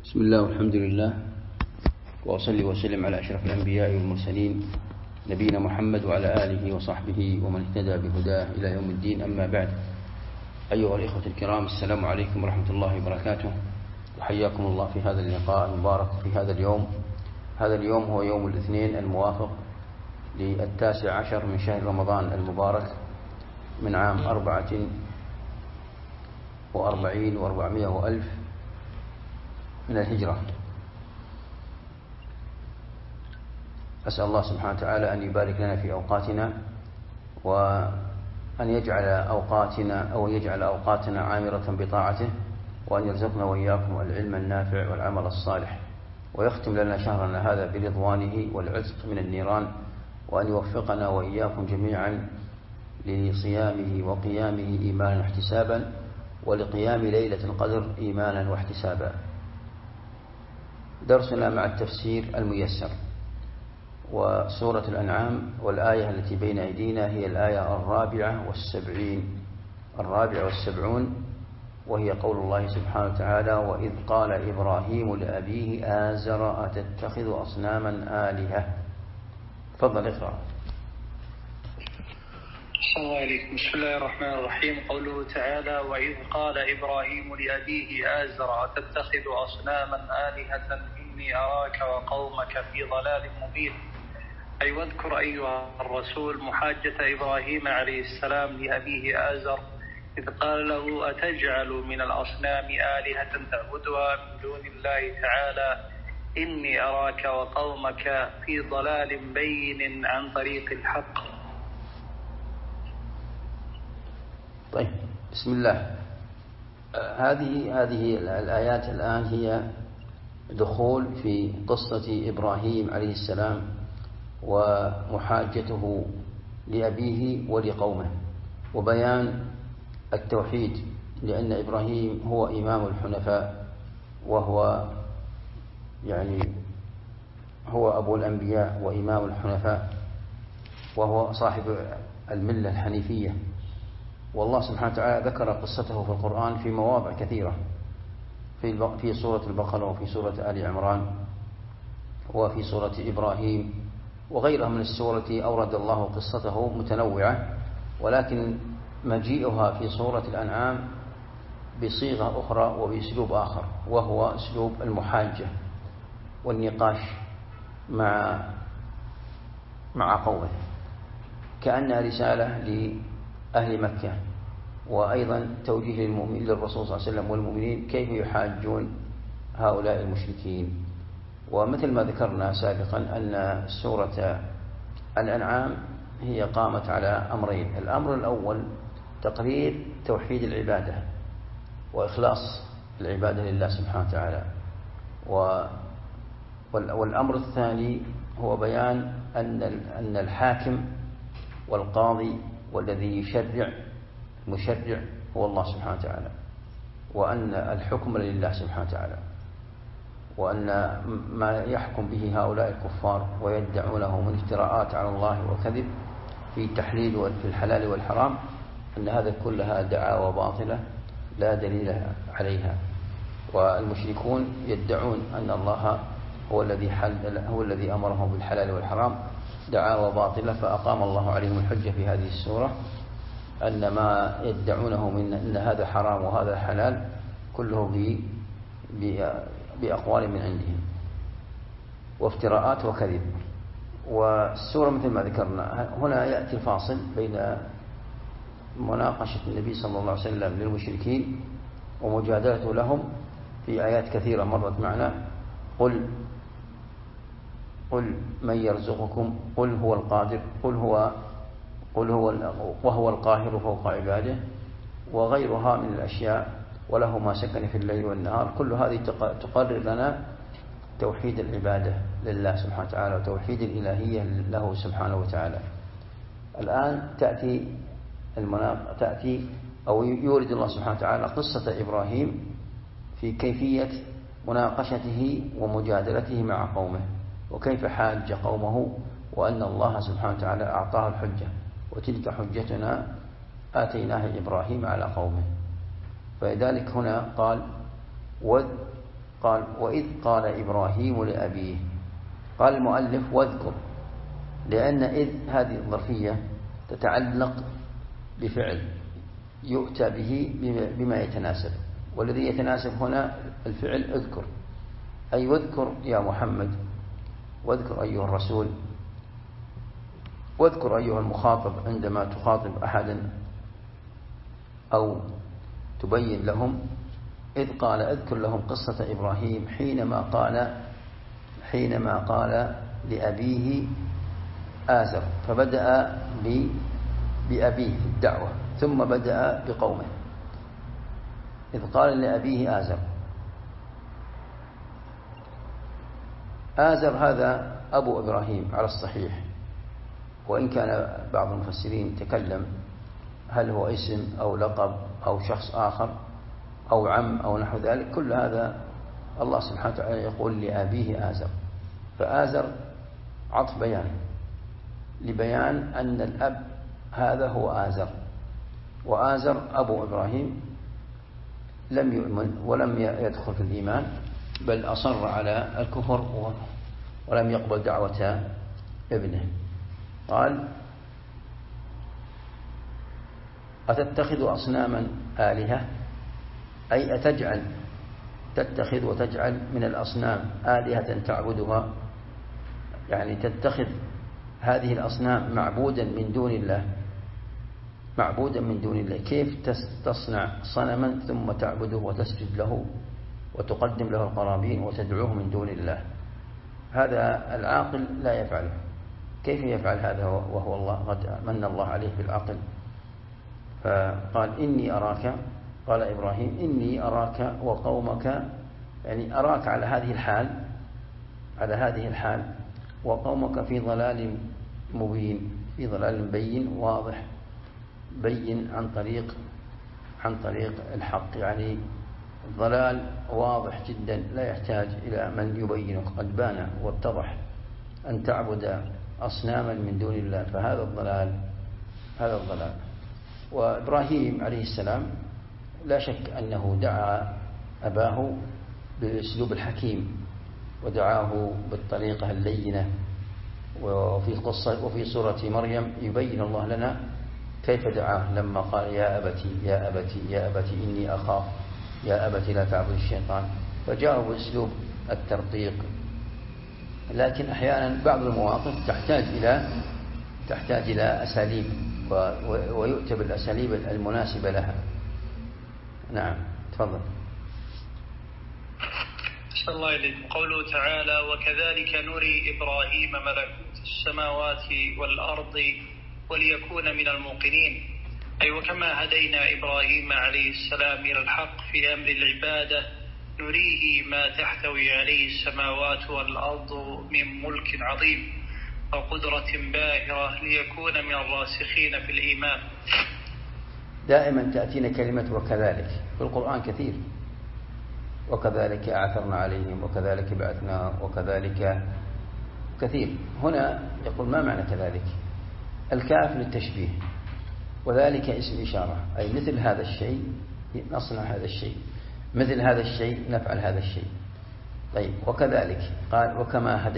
بسم الله والحمد لله، وأصلي وسلم على أشرف الأنبياء والمرسلين نبينا محمد وعلى آله وصحبه ومن اهتدى بهداه إلى يوم الدين. أما بعد، أيها الإخوة الكرام، السلام عليكم ورحمة الله وبركاته، وحياكم الله في هذا اللقاء المبارك في هذا اليوم. هذا اليوم هو يوم الاثنين الموافق ل19 من شهر رمضان المبارك من عام 44 و400 وألف من الهجرة. أسأل الله سبحانه وتعالى أن يبارك لنا في أوقاتنا، وأن يجعل أوقاتنا عامرة بطاعته، وأن يرزقنا وإياكم العلم النافع والعمل الصالح، ويختم لنا شهرنا هذا برضوانه والعتق من النيران، وأن يوفقنا وإياكم جميعا لصيامه وقيامه إيمانا واحتسابا، ولقيام ليلة القدر إيمانا واحتسابا. درسنا مع التفسير الميسر، وسورة الأنعام، والآية التي بين أيدينا هي الآية 74، وهي قول الله سبحانه وتعالى: وإذ قال إبراهيم لأبيه آزر أتتخذ أصناما آلهة. تفضل اقرأ. السلام عليكم. بسم الله الرحمن الرحيم. قوله تعالى: وإذ قال إبراهيم لأبيه آزر أتتخذ أصناما آلهة إني أراك وقومك في ضلال مبين. أي واذكر أيها الرسول محاجة إبراهيم عليه السلام لأبيه آزر إذ قال له: أتجعل من الأصنام آلهة تعبدها من دون الله تعالى إني أراك وقومك في ضلال بين عن طريق الحق. طيب، بسم الله. هذه الآيات الآن هي دخول في قصة إبراهيم عليه السلام ومحاجته لأبيه ولقومه، وبيان التوحيد، لأن إبراهيم هو إمام الحنفاء، وهو هو أبو الأنبياء وإمام الحنفاء، وهو صاحب الملة الحنيفية. والله سبحانه وتعالى ذكر قصته في القرآن في مواضع كثيرة، في سورة البقرة، وفي سورة آل عمران، وفي سورة إبراهيم، وغيرها من السور التي أورد الله قصته متنوعة، ولكن مجيئها في سورة الأنعام بصيغة أخرى وبأسلوب آخر، وهو أسلوب المحاجة والنقاش مع قومه، كأنها رسالة لأهل مكة، وأيضا توجيه للرسول صلى الله عليه وسلم والمؤمنين كيف يحاجون هؤلاء المشركين. ومثل ما ذكرنا سابقا أن سورة الأنعام هي قامت على أمرين: الأمر الأول تقرير توحيد العبادة وإخلاص العبادة لله سبحانه وتعالى، والأمر الثاني هو بيان أن الحاكم والقاضي والذي المشرع هو الله سبحانه وتعالى، وأن الحكم لله سبحانه وتعالى، وأن ما يحكم به هؤلاء الكفار ويدعونه من افتراءات على الله وكذب في تحليل في الحلال والحرام، أن هذا كلها دعاوى باطلة لا دليل عليها. والمشركون يدعون أن الله هو الذي أمرهم بالحلال والحرام، دعاوى باطلة. فأقام الله عليهم الحجة في هذه السورة أن ما يدعونه من أن هذا حرام وهذا حلال كله بأقوال من عندهم وافتراءات وكذب. والسورة مثل ما ذكرنا هنا يأتي الفاصل بين مناقشة النبي صلى الله عليه وسلم للمشركين ومجادلته لهم في آيات كثيرة مرت معنا: قل من يرزقكم، قل هو القادر، وهو القاهر فوق عباده، وغيرها من الأشياء، وله ما سكن في الليل والنهار. كل هذه تقرر لنا توحيد العبادة لله سبحانه وتعالى وتوحيد الإلهية له سبحانه وتعالى. الآن تأتي أو يورد الله سبحانه وتعالى قصة إبراهيم في كيفية مناقشته ومجادلته مع قومه، وكيف حاج قومه، وأن الله سبحانه وتعالى أعطاه الحجة: وتلك حجتنا آتيناها إبراهيم على قومه. فلذلك هنا قال: قال وإذ قال إبراهيم لأبيه. قال المؤلف واذكر، لأن إذ هذه الظرفية تتعلق بفعل يؤتى به بما يتناسب، والذي يتناسب هنا الفعل اذكر، أي واذكر يا محمد، واذكر أيها الرسول، واذكر أيها المخاطب عندما تخاطب أحدا أو تبين لهم. إذ قال اذكر لهم قصة إبراهيم حينما قال لأبيه آزر، فبدأ بأبيه في الدعوة ثم بدأ بقومه. إذ قال لأبيه آزر، آزر هذا أبو إبراهيم على الصحيح، وإن كان بعض المفسرين تكلم هل هو اسم أو لقب أو شخص آخر أو عم أو نحو ذلك، كل هذا الله سبحانه وتعالى يقول لأبيه آزر. فآزر عطف بيان لبيان أن الأب هذا هو آزر، وآزر أبو إبراهيم لم يؤمن ولم يدخل في الإيمان، بل أصر على الكفر ولم يقبل دعوة ابنه. قال أتتخذ أصناما آلهة، أي أتجعل تتخذ وتجعل من الأصنام آلهة تعبدها، يعني تتخذ هذه الأصنام معبودا من دون الله، معبودا من دون الله. كيف تصنع صنما ثم تعبده وتسجد له وتقدم له القرابين وتدعوه من دون الله؟ هذا العاقل لا يفعله. كيف يفعل هذا وهو الله قد من الله عليه بالعقل؟ فقال إني أراك، قال إبراهيم إني أراك وقومك، يعني أراك على هذه الحال وقومك في ضلال مبين، في ضلال بين واضح، بين عن طريق الحق، يعني الضلال واضح جدا لا يحتاج إلى من يبينه، قد بان واتضح أن تعبد أصناما من دون الله، فهذا هذا الضلال. وإبراهيم عليه السلام لا شك أنه دعا أباه بالأسلوب الحكيم ودعاه بالطريقة اللينة، وفي سورة مريم يبين الله لنا كيف دعاه لما قال يا أبتي يا أبتي يا أبتي إني أخاف، يا أبتي لا تعبد الشيطان، فجاءه بأسلوب الترقيق. لكن أحيانا بعض المواقف تحتاج إلى أساليب، ويؤتى بالأساليب المناسبة لها. نعم تفضل. أحسن الله إليكم. قوله تعالى وكذلك نري إبراهيم ملكوت السماوات والأرض وليكون من الموقنين، أي وكما هدينا إبراهيم عليه السلام إلى الحق في أمر العبادة نريه ما تحتوي عليه السماوات والأرض من ملك عظيم وقدرة باهرة ليكون من الراسخين في الإيمان. دائما تأتينا كلمة وكذلك في القرآن كثير، وكذلك أعثرنا عليهم وكذلك بعثنا وكذلك كثير. هنا يقول ما معنى كذلك؟ الكاف للتشبيه، وذلك اسم إشارة، أي مثل هذا الشيء نصنع هذا الشيء، مثل هذا الشيء نفعل هذا الشيء. طيب وكذلك قال وكما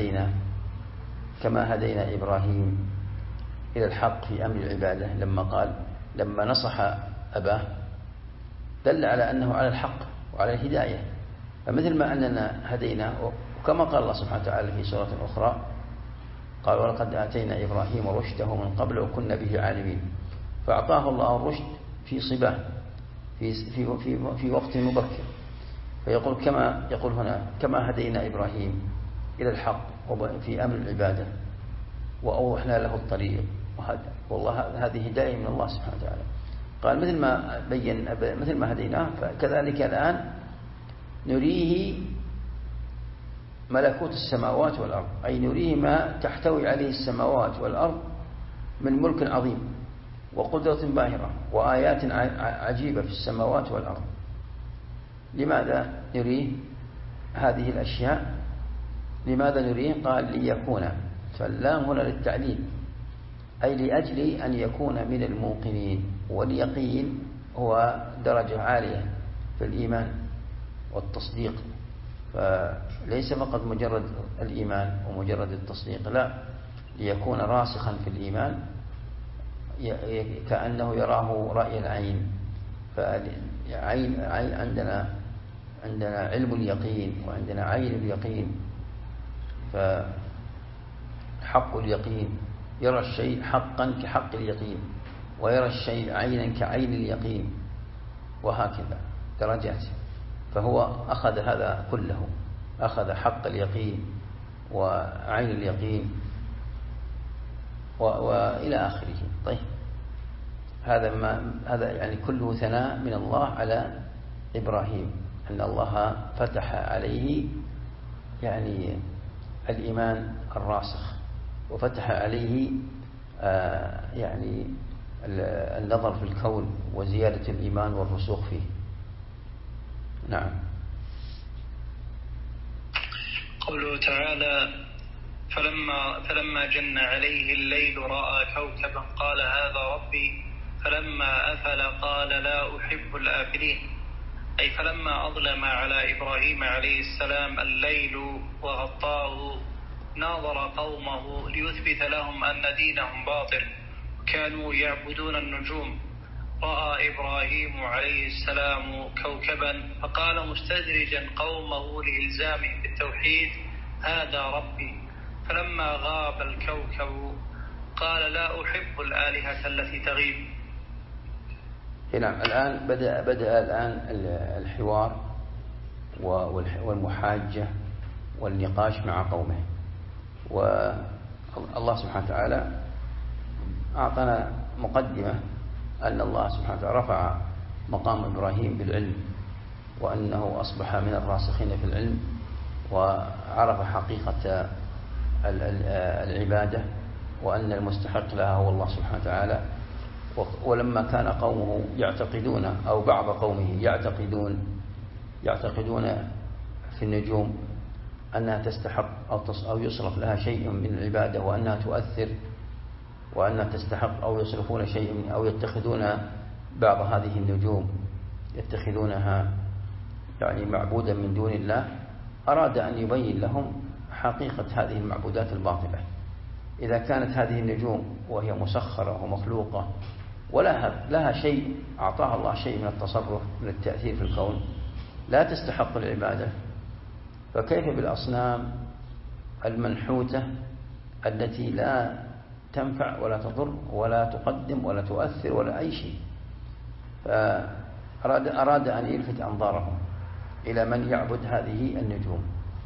هدينا إبراهيم إلى الحق في أمر العبادة، لما نصح أباه دل على أنه على الحق وعلى الهداية. فمثل ما أننا هدينا، وكما قال الله سبحانه وتعالى في سورة أخرى قال ولقد آتينا إبراهيم رشده من قبل وكنا به عالمين، فأعطاه الله الرشد في صباه في وقت مبكر. فيقول كما يقول هنا كما هدينا إبراهيم إلى الحق في أمر العبادة وأوضحنا له الطريق، والله هذه هداية من الله سبحانه وتعالى. قال مثل ما هديناه فكذلك الآن نريه ملكوت السماوات والأرض، أي نريه ما تحتوي عليه السماوات والأرض من ملك عظيم وقدرة باهرة وآيات عجيبة في السماوات والأرض. لماذا نريه هذه الأشياء؟ لماذا نريه؟ قال ليكون، فاللام هنا للتعليل، أي لأجل أن يكون من الموقنين. واليقين هو درجة عالية في الإيمان والتصديق، فليس فقط مجرد الإيمان ومجرد التصديق، لا، ليكون راسخا في الإيمان كأنه يراه رأي العين. عندنا علم اليقين وعندنا عين اليقين. فحق اليقين يرى الشيء حقا كحق اليقين، ويرى الشيء عينا كعين اليقين، وهكذا درجات. فهو أخذ هذا كله، أخذ حق اليقين وعين اليقين وإلى آخره. طيب، هذا يعني كله ثناء من الله على إبراهيم، أن الله فتح عليه يعني الإيمان الراسخ، وفتح عليه يعني النظر في الكون وزيادة الإيمان والرسوخ فيه. نعم. قوله تعالى: فلما جن عليه الليل رأى كوكبا قال هذا ربي، فلما أفل قال لا أحب الآفلين. أي فلما أظلم على إبراهيم عليه السلام الليل وغطاه ناظر قومه ليثبت لهم أن دينهم باطل، كانوا يعبدون النجوم. رأى إبراهيم عليه السلام كوكبا فقال مستدرجا قومه لإلزامهم بالتوحيد: هذا ربي. فلما غاب الكوكب قال لا أحب الآلهة التي تغيب. نعم. الآن بدأ الآن الحوار والمحاجة والنقاش مع قومه. والله سبحانه وتعالى أعطانا مقدمة أن الله سبحانه وتعالى رفع مقام إبراهيم بالعلم، وأنه أصبح من الراسخين في العلم، وعرف حقيقة العبادة، وأن المستحق لها هو الله سبحانه وتعالى. ولما كان قومه يعتقدون، أو بعض قومه يعتقدون في النجوم أنها تستحق أو يصرف لها شيء من العبادة، وأنها تؤثر، وأنها تستحق، أو يصرفون شيء، أو يتخذون بعض هذه النجوم يتخذونها يعني معبودا من دون الله، أراد أن يبين لهم حقيقة هذه المعبودات الباطلة. إذا كانت هذه النجوم وهي مسخرة ومخلوقة ولها شيء، أعطاها الله شيء من التصرف، من التأثير في الكون، لا تستحق العبادة، فكيف بالأصنام المنحوتة التي لا تنفع ولا تضر ولا تقدم ولا تؤثر ولا أي شيء؟ فأراد أن يلفت أنظارهم إلى من يعبد هذه النجوم.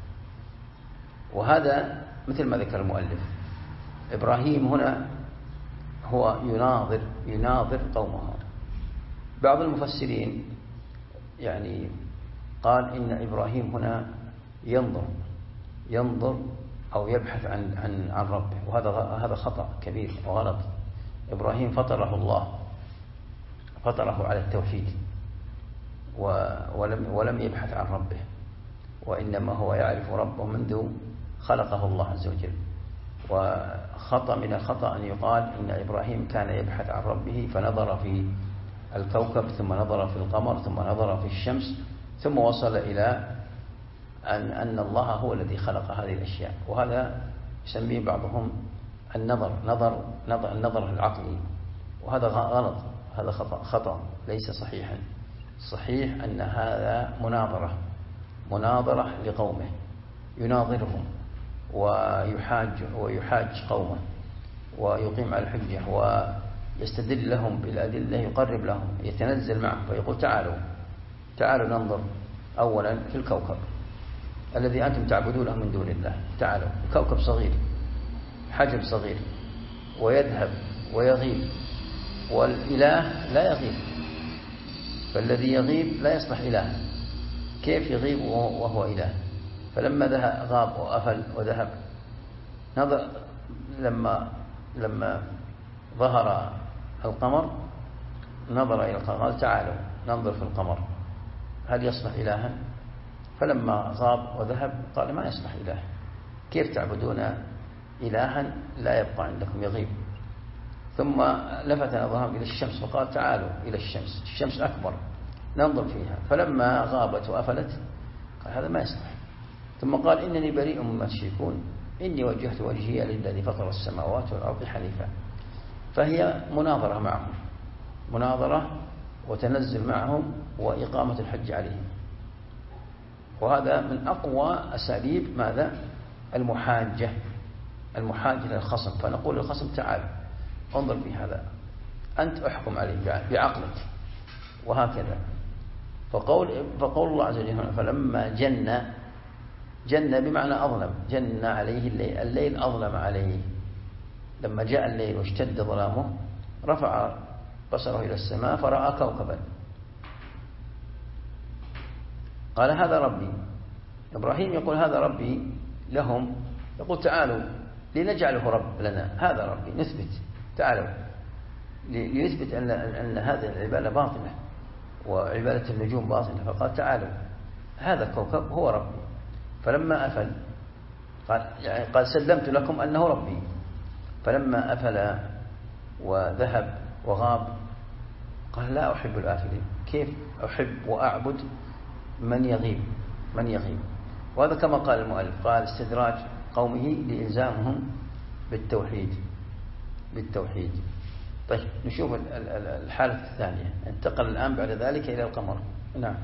وهذا مثل ما ذكر المؤلف، إبراهيم هنا هو يناظر قومه. بعض المفسرين يعني قال إن إبراهيم هنا ينظر أو يبحث عن ربه، وهذا خطأ كبير وغلط. إبراهيم فطره على التوحيد، ولم يبحث عن ربه، وإنما هو يعرف ربه منذ خلقه الله عز وجل. وخطأ من الخطأ أن يقال إن إبراهيم كان يبحث عن ربه فنظر في الكوكب، ثم نظر في القمر، ثم نظر في الشمس، ثم وصل إلى أن الله هو الذي خلق هذه الأشياء. وهذا يسميه بعضهم النظر العقلي، وهذا غلط، هذا خطأ ليس صحيحا. صحيح أن هذا مناظرة لقومه، يناظرهم ويحاج قومه، ويقيم على الحجة، ويستدل لهم بالأدلة، يقرب لهم، يتنزل معهم فيقول تعالوا ننظر أولا في الكوكب الذي أنتم تعبدونه من دون الله. تعالوا، كوكب صغير، حجم صغير، ويذهب ويغيب، والإله لا يغيب، فالذي يغيب لا يصلح إله. كيف يغيب وهو إله؟ فلما غاب وأفل وذهب، نظر لما ظهر القمر نظر إلى القمر قال تعالوا ننظر في القمر هل يصلح إلها؟ فلما غاب وذهب قال ما يصلح إله. كيف تعبدون إلها لا يبقى عندكم، يغيب؟ ثم لفت نظرهم إلى الشمس وقال تعالوا إلى الشمس أكبر ننظر فيها. فلما غابت وأفلت قال هذا ما يصلح، ثم قال إنني بريء مما تشركون إني وجهت وجهي للذي فطر السماوات والأرض حنيفا. فهي مناظرة معهم، مناظرة وتنزل معهم وإقامة الحج عليهم. وهذا من أقوى أساليب ماذا؟ المحاجة للخصم. فنقول للخصم تعال انظر في هذا، أنت أحكم عليه بعقلك، وهكذا. فقول الله عز وجل فلما جن بمعنى أظلم، جن عليه الليل أظلم عليه. لما جاء الليل واشتد ظلامه رفع بصره إلى السماء فرأى كوكبا، قال هذا ربي. إبراهيم يقول هذا ربي لهم، يقول تعالوا لنجعله رب لنا، هذا ربي نثبت، تعالوا ليثبت أن هذه العبادة باطلة وعبادة النجوم باطلة. فقال تعالوا هذا الكوكب هو ربي. فلما أفل قال سلمت لكم أنه ربي. فلما أفل وذهب وغاب قال لا أحب الآفلين، كيف أحب وأعبد من يغيب. وهذا كما قال المؤلف، قال استدراج قومه لإلزامهم بالتوحيد. طيب نشوف الحالة الثانية. انتقل الآن بعد ذلك إلى القمر. نعم.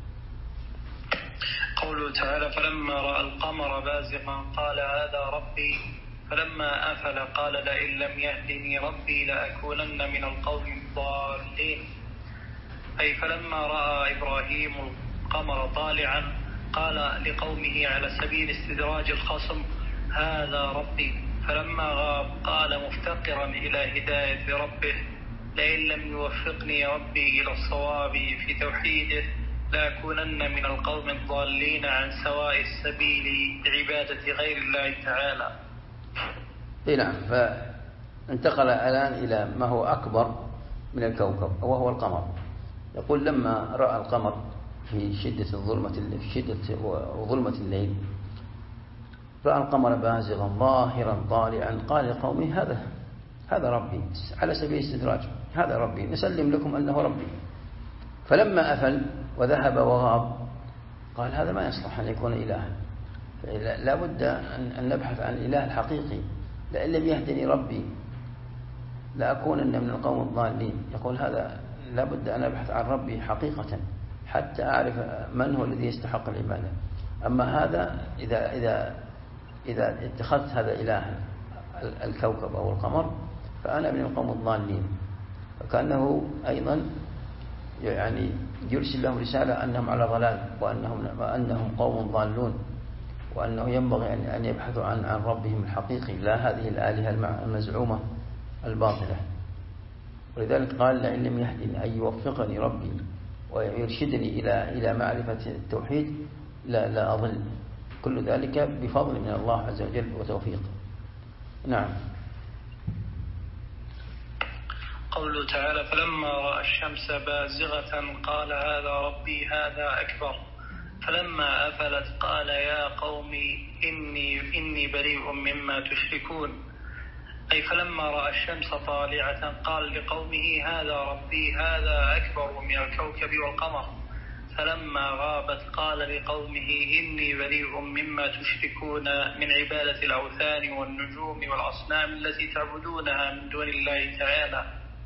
قوله تعالى فلما رأى القمر بازغا قال هذا ربي فلما أفل قال لئن لم يهدني ربي لأكونن من القوم الضالين. أي فلما رأى إبراهيم القمر طالعا قال لقومه على سبيل استدراج الخصم هذا ربي. فلما غاب قال مفتقرا إلى هداية ربه لئن لم يوفقني ربي إلى الصواب في توحيده لأكونن من القوم الضالين عن سواء السبيل بعبادة غير الله تعالى. نعم. فانتقل الآن إلى ما هو أكبر من الكوكب وهو القمر. يقول لما رأى القمر في شدة ظلمة الليل، رأى القمر بازغا ظاهرا طالعا قال لقومه هذا ربي، على سبيل الاستدراج، هذا ربي نسلم لكم أنه ربي. فلما أفل وذهب وغاب قال هذا ما يصلح أن يكون إلها، لا بد أن نبحث عن الإله الحقيقي. لئن لم يهدني ربي لأكونن من القوم الضالين. يقول هذا لا بد أن أبحث عن ربي حقيقة حتى أعرف من هو الذي يستحق العبادة. أما هذا إذا اتخذت هذا إله الكوكب أو القمر فأنا من القوم الضالين. فكأنه أيضا يعني يرسل لهم رسالة أنهم على ضلال وأنهم قوم ضالون، وأنه ينبغي أن يبحثوا عن ربهم الحقيقي لا هذه الآلهة المزعومة الباطلة. ولذلك قال لئن لم يهدني أن يوفقني ربي ويرشدني إلى معرفة التوحيد لا أضل. كل ذلك بفضل من الله عز وجل وتوفيق. نعم. قوله تعالى فلما رأى الشمس بازغة قال هذا ربي هذا أكبر. فلما أفلت قال يا قوم إني بريء مما تشركون. أي فلما رأى الشمس طالعة قال لقومه هذا ربي هذا أكبر من الكوكب والقمر. فلما غابت قال لقومه إني بريء مما تشركون من عبادة الأوثان والنجوم والأصنام التي تعبدونها من دون الله تعالى.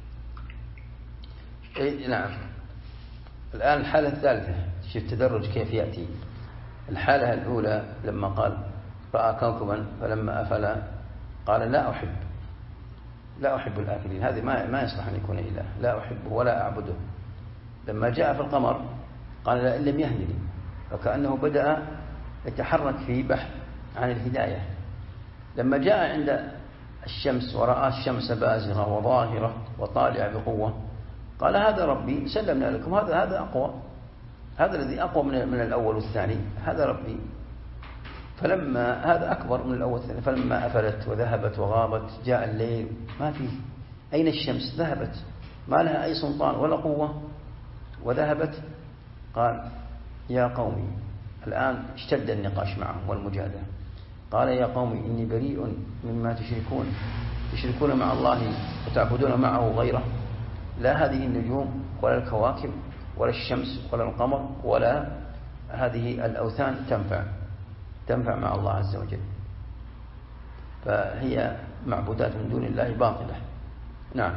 نعم. الآن الحالة الثالثة، شوف التدرج كيف يأتي. الحالة الأولى لما قال رأى كوكبا فلما أفل قال لا أحب الآفلين، هذه ما يصلح أن يكون إله، لا أحبه ولا أعبده. لما جاء في القمر قال لئن لم يهدني، وكأنه بدأ يتحرك في بحث عن الهداية. لما جاء عند الشمس ورأى الشمس بازغة وظاهرة وطالعة بقوة قال هذا ربي سلمنا لكم، هذا أقوى، هذا الذي أقوى من الأول والثاني، هذا ربي. فلما هذا أكبر من الأول والثاني. فلما أفلت وذهبت وغابت جاء الليل ما فيه، أين الشمس؟ ذهبت، ما لها أي سلطان ولا قوة وذهبت. قال يا قومي، الآن اشتد النقاش معهم والمجادلة. قال يا قومي إني بريء مما تشركون مع الله وتعبدون معه غيره، لا هذه النجوم ولا الكواكب ولا الشمس ولا القمر ولا هذه الأوثان تنفع مع الله عز وجل، فهي معبودات من دون الله باطلة. نعم.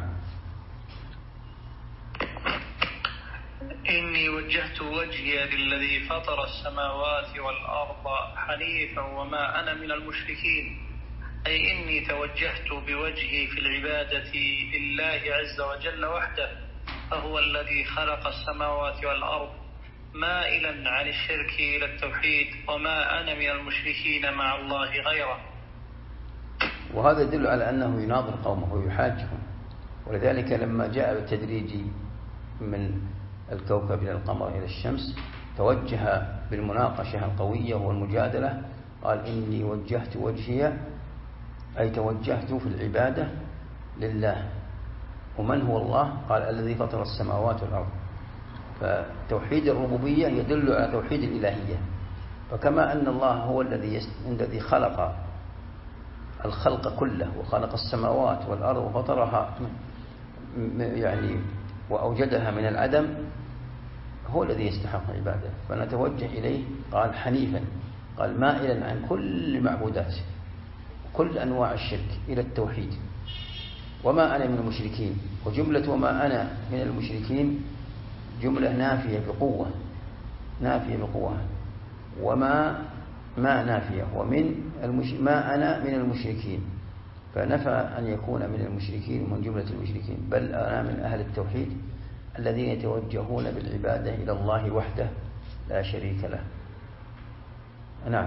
إني وجهت وجهي للذي فطر السماوات والأرض حنيفا وما أنا من المشركين، أي إني توجهت بوجهي في العبادة لله عز وجل وحده، فهو الذي خلق السماوات والأرض، مائلا عن الشرك إلى التوحيد، وما أنا من المشركين مع الله غيره. وهذا يدل على أنه يناظر قومه ويحاجهم، ولذلك لما جاء بالتدريج من الكوكب إلى القمر إلى الشمس توجه بالمناقشة القوية والمجادلة، قال إني وجهت وجهي، أي توجهت في العبادة لله. ومن هو الله؟ قال الذي فطر السماوات والأرض. فتوحيد الربوبية يدل على توحيد الإلهية، فكما أن الله هو الذي خلق الخلق كله وخلق السماوات والأرض وفطرها يعني وأوجدها من العدم، هو الذي يستحق عباده، فنتوجه إليه. قال حنيفا، قال مائلا عن كل المعبودات كل أنواع الشرك إلى التوحيد، وما أنا من المشركين. وجملة وما أنا من المشركين جملة نافية بقوة، نافية بقوة، وما نافية، ومن ما أنا من المشركين، فنفى أن يكون من المشركين ومن جملة المشركين، بل أنا من أهل التوحيد الذين يتوجهون بالعبادة إلى الله وحده لا شريك له. نعم.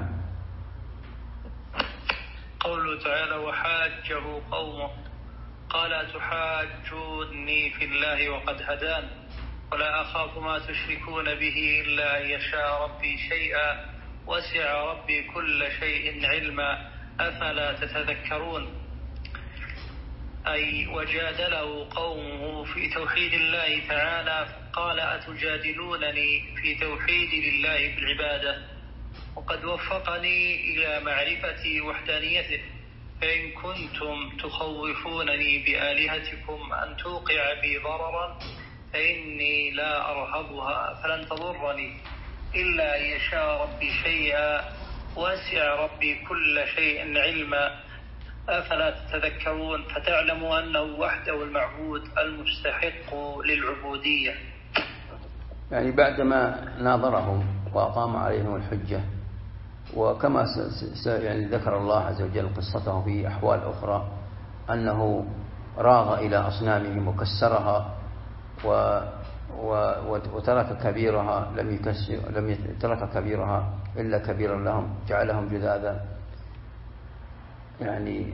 قوله تعالى وحاجه قومه، قال تحاجوني في الله وقد هدان ولا أخاف ما تشركون به إلا أن يشاء ربي شيئا وسع ربي كل شيء علما أفلا تتذكرون. أي وجادله قومه في توحيد الله تعالى، قال أتجادلونني في توحيد لله بالعبادة وقد وفقني إلى معرفة وحدانيته، فإن كنتم تخوفونني بآلهتكم أن توقع بي ضررا فإني لا أرهبها فلن تضرني إلا أن يشاء ربي شيئا وسع ربي كل شيء علما أفلا تتذكرون فتعلموا أنه وحده المعبود المستحق للعبودية. يعني بعدما ناظرهم وأقام عليهم الحجة، وكما يعني ذكر الله عز وجل قصته في أحوال أخرى أنه راغ إلى أصنامهم وكسرها وترك كبيرها لم ترك كبيرها إلا كبيرا لهم جعلهم جذاذا، يعني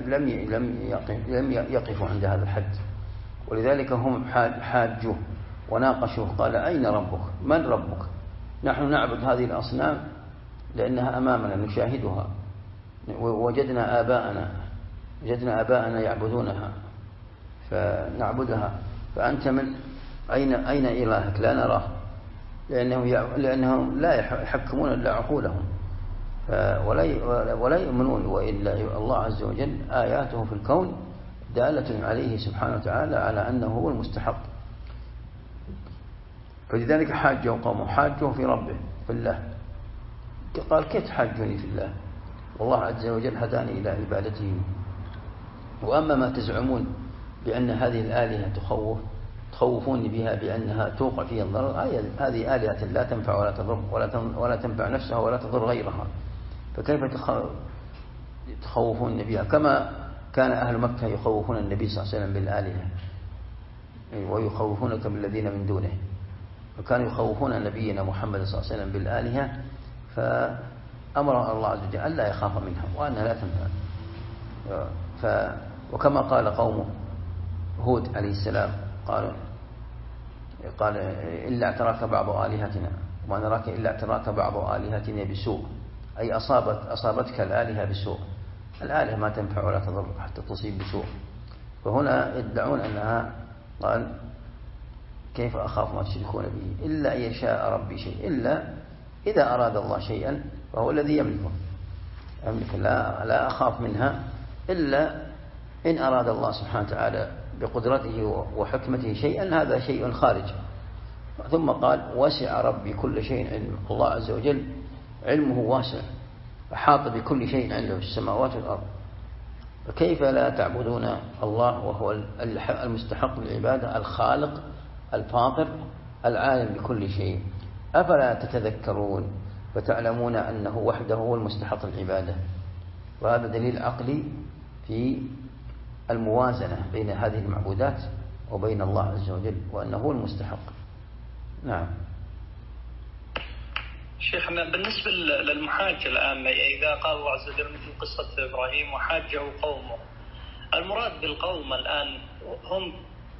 لم يقفوا عند هذا الحد، ولذلك هم حاجوه وناقشوه. قال أين ربك؟ من ربك؟ نحن نعبد هذه الأصنام لأنها أمامنا نشاهدها، وجدنا آباءنا يعبدونها فنعبدها، فأنت من أين إلهك؟ لا نراه، لأنهم لا يحكمون إلا عقولهم ولا يؤمنون، وإلا الله عز وجل آياته في الكون دالة عليه سبحانه وتعالى على أنه هو المستحق. فلذلك حاجوا قومه، حاجوا في ربه في الله. قال كيف تحاجوني في الله والله عز وجل هداني إلى عبادته؟ وأما ما تزعمون بأن هذه الآلهة تخوفوني بها بأنها توقع فيها الضرر، هذه آلهة لا تنفع ولا تضر ولا تنفع نفسها ولا تضر غيرها، فكيف تخوفون بها؟ كما كان أهل مكة يخوفون النبي صلى الله عليه وسلم بالآلهة ويخوفونك بالذين من دونه، وكانوا يخوفون نبينا محمد صلى الله عليه وسلم بالآلهة، فأمر الله عز وجل ألا يخاف منها وأنها لا تنفع. وكما قال قومه هود عليه السلام قال إلا اعتراك بعض آلهتنا وما نراك إلا اعتراك بعض آلهتنا بسوء، أي أصابتك الآلهة بسوء. الآلهة ما تنفع ولا تضر حتى تصيب بسوء، فهنا يدعون أنها قال كيف أخاف ما تشركون به إلا أن يشاء ربي شيء، إلا إذا أراد الله شيئا فهو الذي يملكه، لا أخاف منها إلا إن أراد الله سبحانه وتعالى بقدرته وحكمته شيئا، هذا شيء خارج. ثم قال وسع ربي كل شيء علم، الله عز وجل علمه واسع أحاط بكل شيء عنده في السماوات والأرض، فكيف لا تعبدون الله وهو المستحق للعبادة، الخالق الفاطر العالم بكل شيء؟ أفلا تتذكرون فتعلمون أنه وحده هو المستحق للعبادة؟ وهذا دليل عقلي في الموازنة بين هذه المعبودات وبين الله عز وجل، وأنه هو المستحق. نعم. شيخنا، بالنسبة للمحاجة الآن، إذا قال الله عز وجل مثل قصة إبراهيم وحاجه قومه، المراد بالقوم الآن هم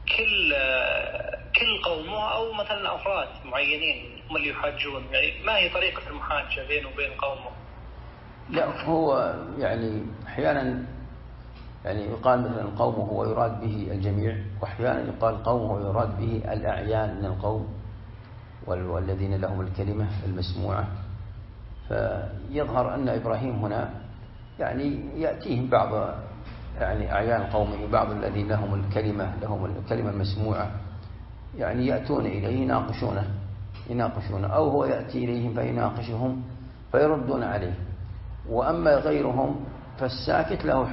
كل قومه أو مثلا أفراد معينين هم اللي يحاجون؟ يعني ما هي طريقة المحاجة بينه وبين قومه؟ لا، هو يعني أحيانا يعني يقال مثلا قومه ويراد به الجميع، وأحيانا يقال قومه ويراد به الأعيان من القوم والذين لهم الكلمة المسموعة. فيظهر أن إبراهيم هنا يعني يأتيهم بعض يعني أعيان قومه، بعض الذين لهم الكلمة المسموعة، يعني يأتون إليه يناقشونه، أو هو يأتي إليهم فيناقشهم فيردون عليه. وأما غيرهم فالساكت له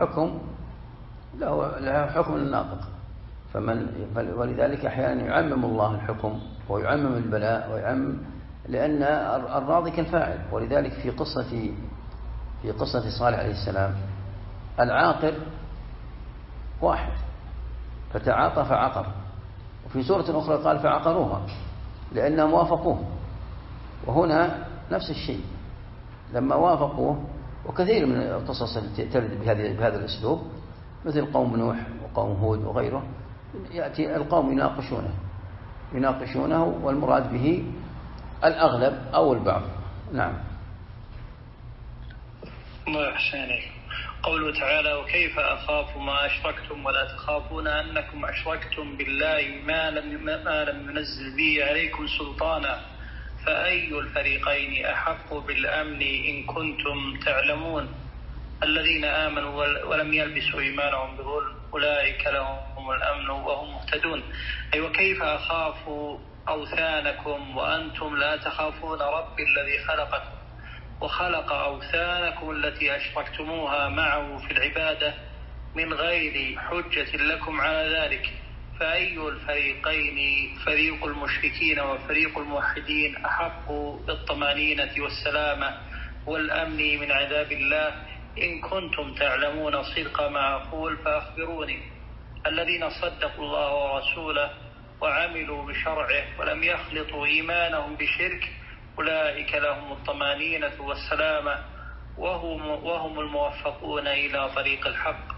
حكم الناطق. ولذلك أحيانا يعمم الله الحكم ويعمم البلاء لأن الراضي كالفاعل. ولذلك في قصة صالح عليه السلام العاقر واحد فتعاطى فعقر، وفي سورة أخرى قال فعقروها لأنهم وافقوه. وهنا نفس الشيء لما وافقوه، وكثير من القصص ترد بهذا الأسلوب مثل قوم نوح وقوم هود وغيره، يأتي القوم يناقشونه والمراد به الأغلب أو البعض. نعم. الله يحسنك. قوله تعالى: وكيف أخاف ما أشركتم ولا تخافون أنكم أشركتم بالله ما لم ينزل به عليكم سلطانا فأي الفريقين أحق بالأمن إن كنتم تعلمون الذين آمنوا ولم يلبسوا إيمانهم بظلم أولئك لهم الأمن وهم مهتدون. أي وكيف أخاف أوثانكم وأنتم لا تخافون رب الذي خلقكم وخلق أوثانكم التي أشركتموها معه في العبادة من غير حجة لكم على ذلك، فأي الفريقين فريق المشركين وفريق الموحدين أحق بالطمأنينة والسلامة والأمن من عذاب الله إن كنتم تعلمون صدق ما أقول فأخبروني. الذين صدقوا الله ورسوله وعملوا بشرعه ولم يخلطوا إيمانهم بشرك أولئك لهم الطمأنينة والسلامة وهم الموفقون إلى طريق الحق.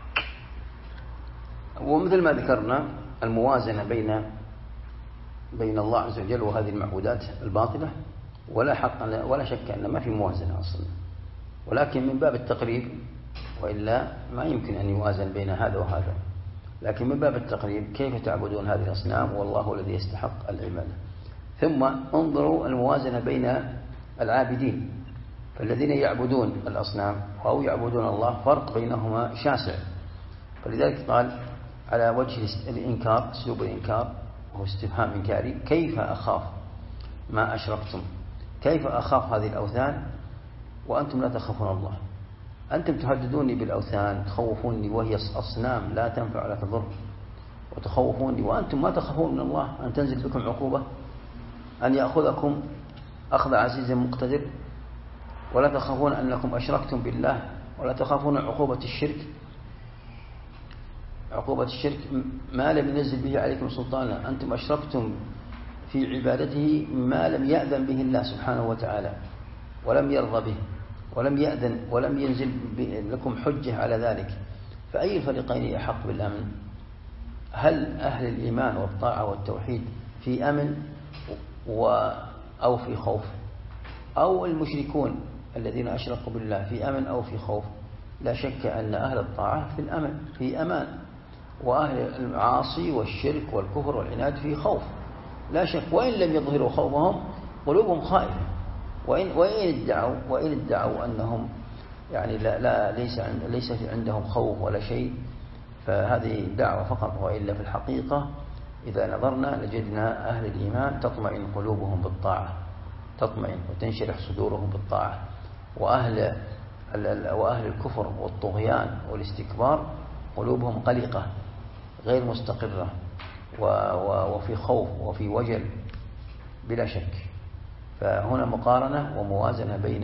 ومثل ما ذكرنا الموازنة بين الله عز وجل وهذه المعبودات الباطلة، ولا شك أن ما في موازنة أصلا، ولكن من باب التقريب، وإلا ما يمكن أن يوازن بين هذا وهذا، لكن من باب التقريب كيف تعبدون هذه الأصنام والله الذي يستحق العبادة. ثم انظروا الموازنة بين العابدين، فالذين يعبدون الأصنام أو يعبدون الله فرق بينهما شاسع. فلذلك قال على وجه الإنكار، أسلوب الإنكار وهو استفهام إنكاري: كيف أخاف ما أشركتم؟ كيف أخاف هذه الأوثان وأنتم لا تخافون الله؟ أنتم تهددوني بالأوثان، تخوفوني وهي أصنام لا تنفع ولا تضر، وتخوفوني وأنتم ما تخافون من الله أن تنزل بكم عقوبة، أن يأخذكم أخذ عزيز مقتدر، ولا تخافون أنكم أشركتم بالله، ولا تخافون عقوبة الشرك ما لم ينزل به عليكم سلطانا. أنتم أشركتم في عبادته ما لم يأذن به الله سبحانه وتعالى، ولم يرضى به، ولم يأذن، ولم ينزل لكم حجة على ذلك. فأي الفريقين أحق بالأمن؟ هل أهل الإيمان والطاعة والتوحيد في أمن أو في خوف؟ أو المشركون الذين أشركوا بالله في أمن أو في خوف؟ لا شك أن أهل الطاعة في الأمن، في أمان، وأهل المعاصي والشرك والكفر والعناد في خوف لا شك. وإن لم يظهروا خوفهم قلوبهم خائفة، وإن ادعوا أنهم يعني ليس عندهم خوف ولا شيء، فهذه دعوة فقط. وإلا في الحقيقة إذا نظرنا لجدنا أهل الإيمان تطمئن قلوبهم بالطاعة، تطمئن وتنشرح صدورهم بالطاعة، وأهل وأهل الكفر والطغيان والاستكبار قلوبهم قلقة غير مستقرة وفي خوف وفي وجل بلا شك. فهنا مقارنة وموازنة بين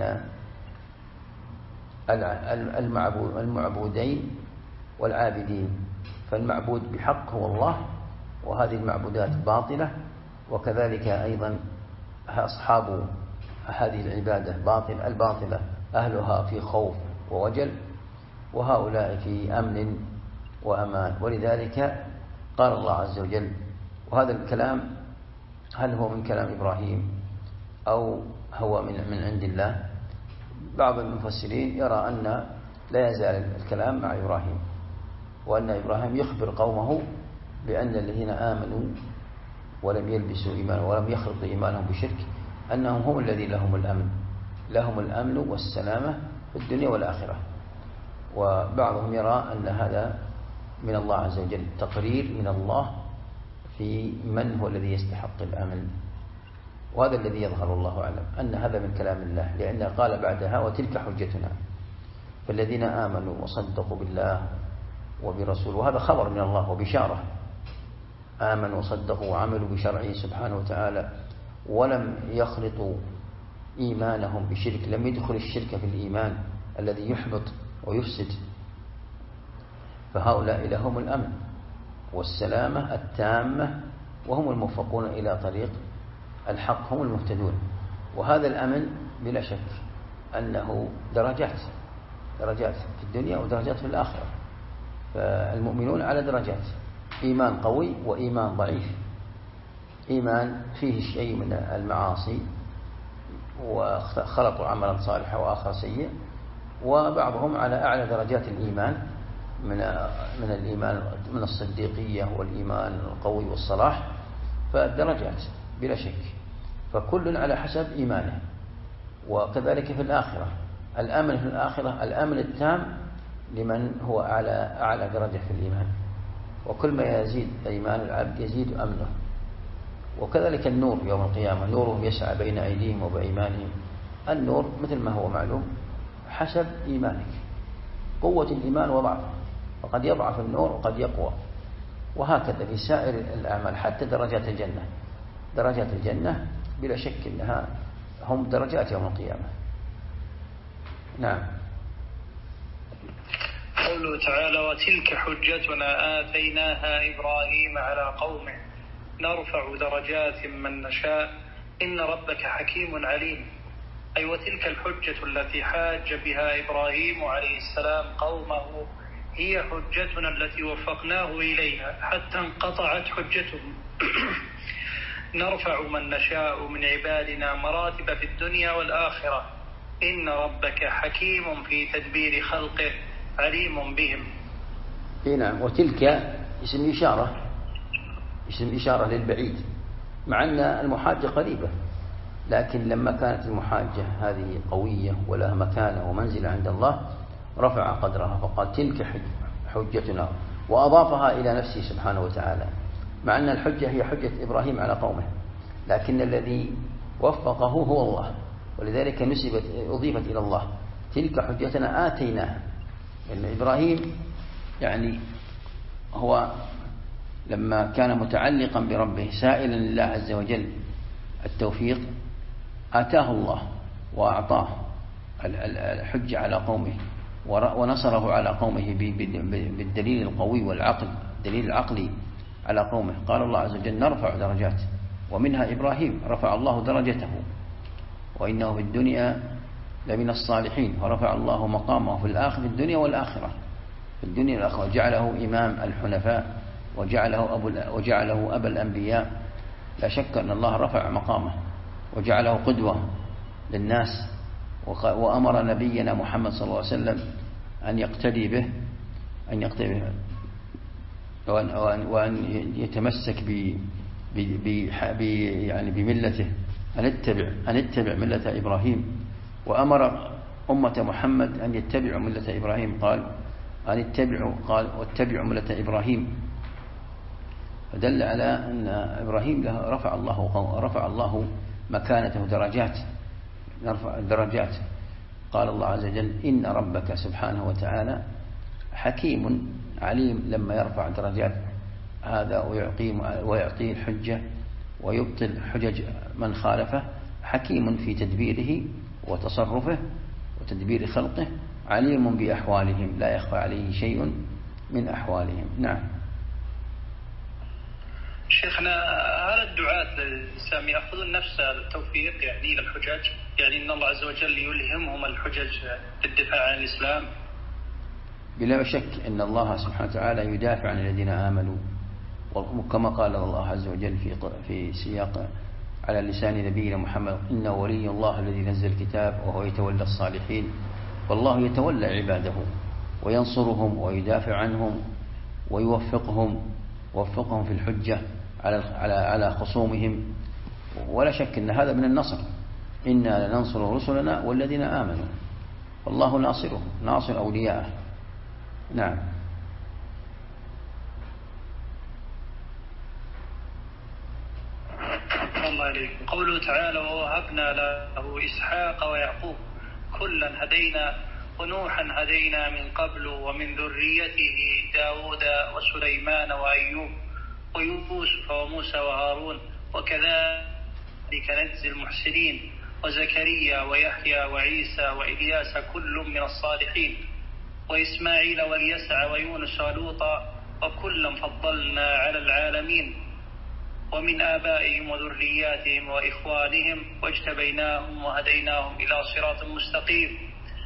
المعبودين والعابدين. فالمعبود بحق هو الله، وهذه المعبودات باطلة، وكذلك أيضا أصحاب هذه العبادة الباطلة أهلها في خوف ووجل، وهؤلاء في أمن وأمان. ولذلك قال الله عز وجل، وهذا الكلام هل هو من كلام إبراهيم أو هو من عند الله؟ بعض المفسرين يرى أن لا يزال الكلام مع إبراهيم، وأن إبراهيم يخبر قومه بأن الذين آمنوا ولم يلبسوا إيمانهم ولم يخلطوا إيمانهم بشرك أنهم هم الذين لهم الأمن والسلامة في الدنيا والآخرة. وبعضهم يرى أن هذا من الله عز وجل، تقرير من الله في من هو الذي يستحق الأمن، وهذا الذي يظهر الله أعلم أن هذا من كلام الله، لأنه قال بعدها وتلك حجتنا. فالذين آمنوا وصدقوا بالله وبرسوله، وهذا خبر من الله وبشارة، آمنوا وصدقوا وعملوا بشرعه سبحانه وتعالى ولم يخلطوا إيمانهم بشرك، لم يدخل الشرك في الإيمان الذي يحبط ويفسد، فهؤلاء لهم الأمن والسلامة التامة، وهم الموفقون إلى طريق الحق، هم المهتدون. وهذا الأمن بلا شك أنه درجات في الدنيا ودرجات في الآخرة. فالمؤمنون على درجات، إيمان قوي وإيمان ضعيف، إيمان فيه شيء من المعاصي وخلطوا عملا صالحا وآخر سيء، وبعضهم على أعلى درجات الإيمان من الإيمان من الصديقية والإيمان القوي والصلاح. فالدرجات بلا شك، فكل على حسب إيمانه. وكذلك في الآخرة، الأمن في الآخرة الأمن التام لمن هو أعلى درجة في الإيمان، وكل ما يزيد إيمان العبد يزيد أمنه. وكذلك النور يوم القيامة، نورهم يسعى بين أيديهم وبأيمانهم. النور مثل ما هو معلوم حسب إيمانك، قوة الإيمان وضعفه، فقد يضعف النور وقد يقوى. وهكذا في سائر الأعمال، حتى درجات الجنة بلا شك أنها هم درجات يوم القيامة. نعم. قوله تعالى وتلك حجتنا آتيناها إبراهيم على قومه نرفع درجات من نشاء إن ربك حكيم عليم. أي وتلك الحجة التي حاج بها إبراهيم عليه السلام قومه هي حجتنا التي وفقناه إليها حتى انقطعت حجتهم. نرفع من نشاء من عبادنا مراتب في الدنيا والآخرة إن ربك حكيم في تدبير خلقه عليم بهم. نعم. وتلك اسم إشارة للبعيد، مع أن المحاجة قريبة، لكن لما كانت المحاجة هذه قوية ولها مكانة ومنزلة عند الله رفع قدرها فقال تلك حجتنا، وأضافها إلى نفسه سبحانه وتعالى، مع أن الحجة هي حجة إبراهيم على قومه، لكن الذي وفقه هو الله، ولذلك أضيفت إلى الله. تلك حجتنا آتيناها، لأن إبراهيم يعني هو لما كان متعلقا بربه سائلا لله عز وجل التوفيق آتاه الله وأعطاه الحجة على قومه، ونصره على قومه بالدليل القوي والعقل، الدليل العقلي على قومه. قال الله عز وجل نرفع درجات، ومنها إبراهيم رفع الله درجته وإنه في الدنيا لمن الصالحين، ورفع الله مقامه في الدنيا والآخرة، في الدنيا والآخرة جعله إمام الحنفاء وجعله أبا الأنبياء. لا شك أن الله رفع مقامه وجعله قدوة للناس، وأمر نبينا محمد صلى الله عليه وسلم أن يقتدي به وأن يتمسك يعني بملته، أن اتبع ملة إبراهيم. وأمر أمة محمد أن يتبعوا ملة إبراهيم، قال واتبعوا ملة إبراهيم، فدل على أن إبراهيم رفع الله مكانته درجات. قال الله عز وجل إن ربك سبحانه وتعالى حكيم عليم لما يرفع درجات هذا ويعطيه الحجة ويبطل حجج من خالفه، حكيم في تدبيره وتصرفه وتدبير خلقه، عليم بأحوالهم لا يخفى عليه شيء من أحوالهم. نعم. شيخنا، هل الدعاة للإسلام يأخذون نفس التوفيق يعني للحجج؟ يعني إن الله عز وجل يلهمهم الحجج للدفاع عن الإسلام؟ بلا شك إن الله سبحانه وتعالى يدافع عن الذين آمنوا، وكما قال الله عز وجل في سياق على لسان نبينا محمد: إن ولي الله الذي نزل الكتاب وهو يتولى الصالحين. والله يتولى عباده وينصرهم ويدافع عنهم ويوفقهم في الحجة على خصومهم، ولا شك أن هذا من النصر. إنا لننصر رسلنا والذين آمنوا، والله ناصرهم، ناصر أولياءه. نعم. الله عليكم. قوله تعالى: ووهبنا له إسحاق ويعقوب كلا هدينا ونوحا هدينا من قبل ومن ذريته داود وسليمان وأيوب ويوسف وموسى وهارون وكذلك نجزي المحسنين وزكريا ويحيى وعيسى وإلياس كل من الصالحين وإسماعيل واليسع ويونس ولوطا وكلا فضلنا على العالمين ومن آبائهم وذرياتهم وإخوانهم واجتبيناهم وهديناهم إلى صراط مستقيم.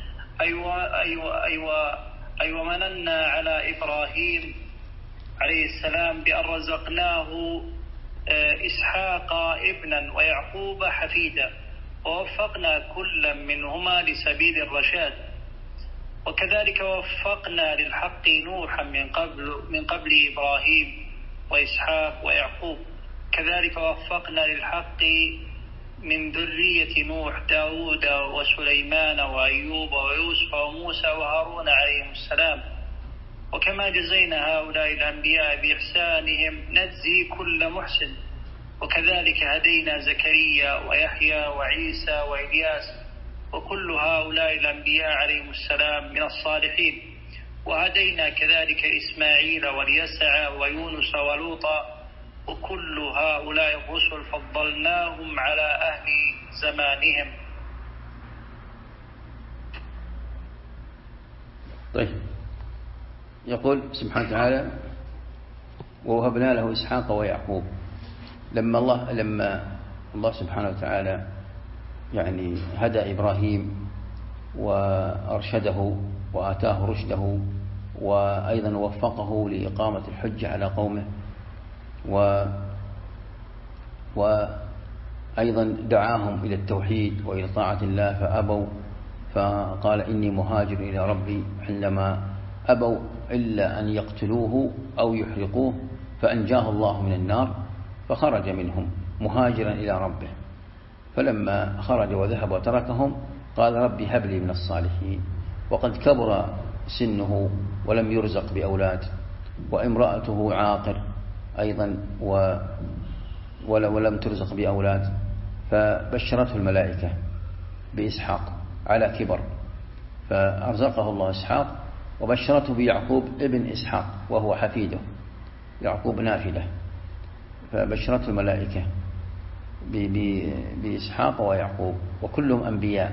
أيوة مننا على إبراهيم عليه السلام بأن رزقناه إسحاق ابنا ويعقوب حفيدا ووفقنا كلا منهما لسبيل الرشاد. وكذلك وفقنا للحق نوحا من قبل إبراهيم وإسحاق ويعقوب. كذلك وفقنا للحق من ذرية نوح داود وسليمان وأيوب ويوسف وموسى وهارون عليهم السلام. وكما جزينا هؤلاء الأنبياء بإحسانهم نجزي كل محسن. وكذلك هدينا زكريا ويحيى وعيسى وإلياس وكل هؤلاء الأنبياء عليهم السلام من الصالحين. وهدينا كذلك إسماعيل واليسع ويونس ولوطا وكل هؤلاء الرسل فضلناهم على أهل زمانهم. طيب، يقول سبحانه وتعالى: ووهبنا له إسحاق ويعقوب. لما الله سبحانه وتعالى يعني هدى إبراهيم وأرشده وآتاه رشده وأيضا وفقه لإقامة الحجة على قومه، وأيضا دعاهم إلى التوحيد وإلى طاعة الله فأبوا، فقال: إني مهاجر إلى ربي. عندما أبوا إلا أن يقتلوه أو يحرقوه فأنجاه الله من النار، فخرج منهم مهاجرا إلى ربه. فلما خرج وذهب وتركهم قال: ربي هب لي من الصالحين. وقد كبر سنه ولم يرزق بأولاد، وامرأته عاقر أيضا ولم ترزق بأولاد، فبشرته الملائكة بإسحاق على كبر، فأرزقه الله إسحاق، وبشرته بيعقوب ابن إسحاق وهو حفيده يعقوب نافلة، فبشرته الملائكة بإسحاق ويعقوب وكلهم أنبياء.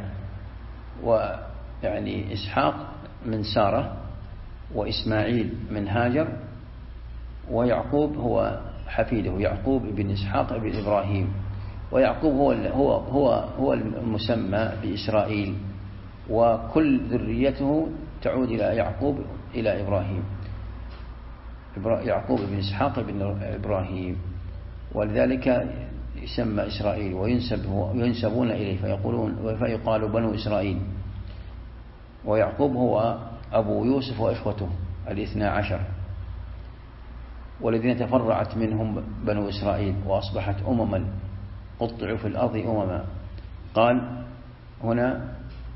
ويعني إسحاق من سارة، وإسماعيل من هاجر، ويعقوب هو حفيده يعقوب ابن إسحاق ابن إبراهيم. ويعقوب هو المسمى بإسرائيل، وكل ذريته تعود إلى يعقوب إلى إبراهيم. يعقوب ابن إسحاق ابن إبراهيم، ولذلك يسمى إسرائيل وينسبون إليه فيقال بنو إسرائيل. ويعقوب هو أبو يوسف وإخوته 12، والذين تفرعت منهم بنو إسرائيل وأصبحت أمما قطعوا في الأرض أمما. قال هنا